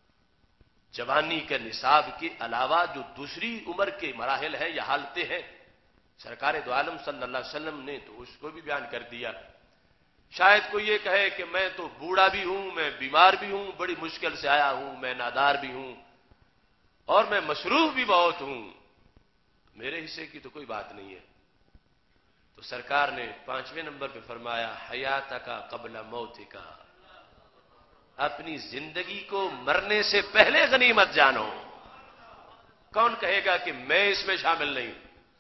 جوانی کے نصاب کے علاوہ جو دوسری عمر کے مراحل ہیں یا حالتیں ہیں، سرکار دو عالم صلی اللہ علیہ وسلم نے تو اس کو بھی بیان کر دیا. شاید کوئی یہ کہے کہ میں تو بوڑھا بھی ہوں، میں بیمار بھی ہوں، بڑی مشکل سے آیا ہوں، میں نادار بھی ہوں اور میں مصروف بھی بہت ہوں، میرے حصے کی تو کوئی بات نہیں ہے. تو سرکار نے 5ویں نمبر پہ فرمایا حیات کا قبل موت کا، اپنی زندگی کو مرنے سے پہلے غنیمت جانو. کون کہے گا کہ میں اس میں شامل نہیں؟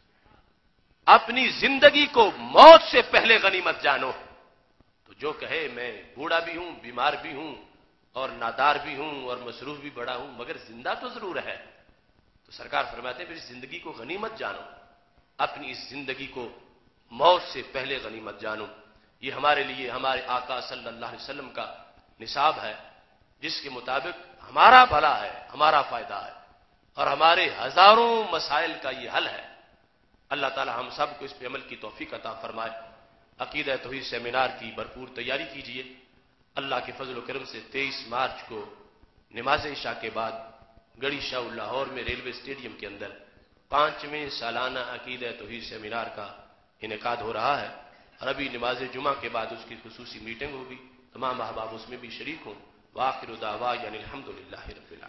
اپنی زندگی کو موت سے پہلے غنیمت جانو. تو جو کہے میں بوڑھا بھی ہوں، بیمار بھی ہوں اور نادار بھی ہوں اور مصروف بھی بڑا ہوں مگر زندہ تو ضرور ہے، تو سرکار فرماتے ہیں پھر زندگی کو غنیمت جانو. اپنی اس زندگی کو موت سے پہلے غنیمت جانو. یہ ہمارے لیے ہمارے آقا صلی اللہ علیہ وسلم کا نصاب ہے جس کے مطابق ہمارا بھلا ہے، ہمارا فائدہ ہے اور ہمارے ہزاروں مسائل کا یہ حل ہے. اللہ تعالی ہم سب کو اس پہ عمل کی توفیق عطا فرمائے. عقیدہ توحید سیمینار کی بھرپور تیاری کیجیے. اللہ کے فضل و کرم سے 23 مارچ کو نماز عشاء کے بعد گڑی شاہ لاہور میں ریلوے اسٹیڈیم کے اندر 5ویں سالانہ عقیدہ توحید سیمینار کا انعقاد ہو رہا ہے اور ابھی نماز جمعہ کے بعد اس کی خصوصی میٹنگ ہوگی. تمام احباب اس میں بھی شریک ہوں. وآخر دعوانا الحمدللہ رب العالمین.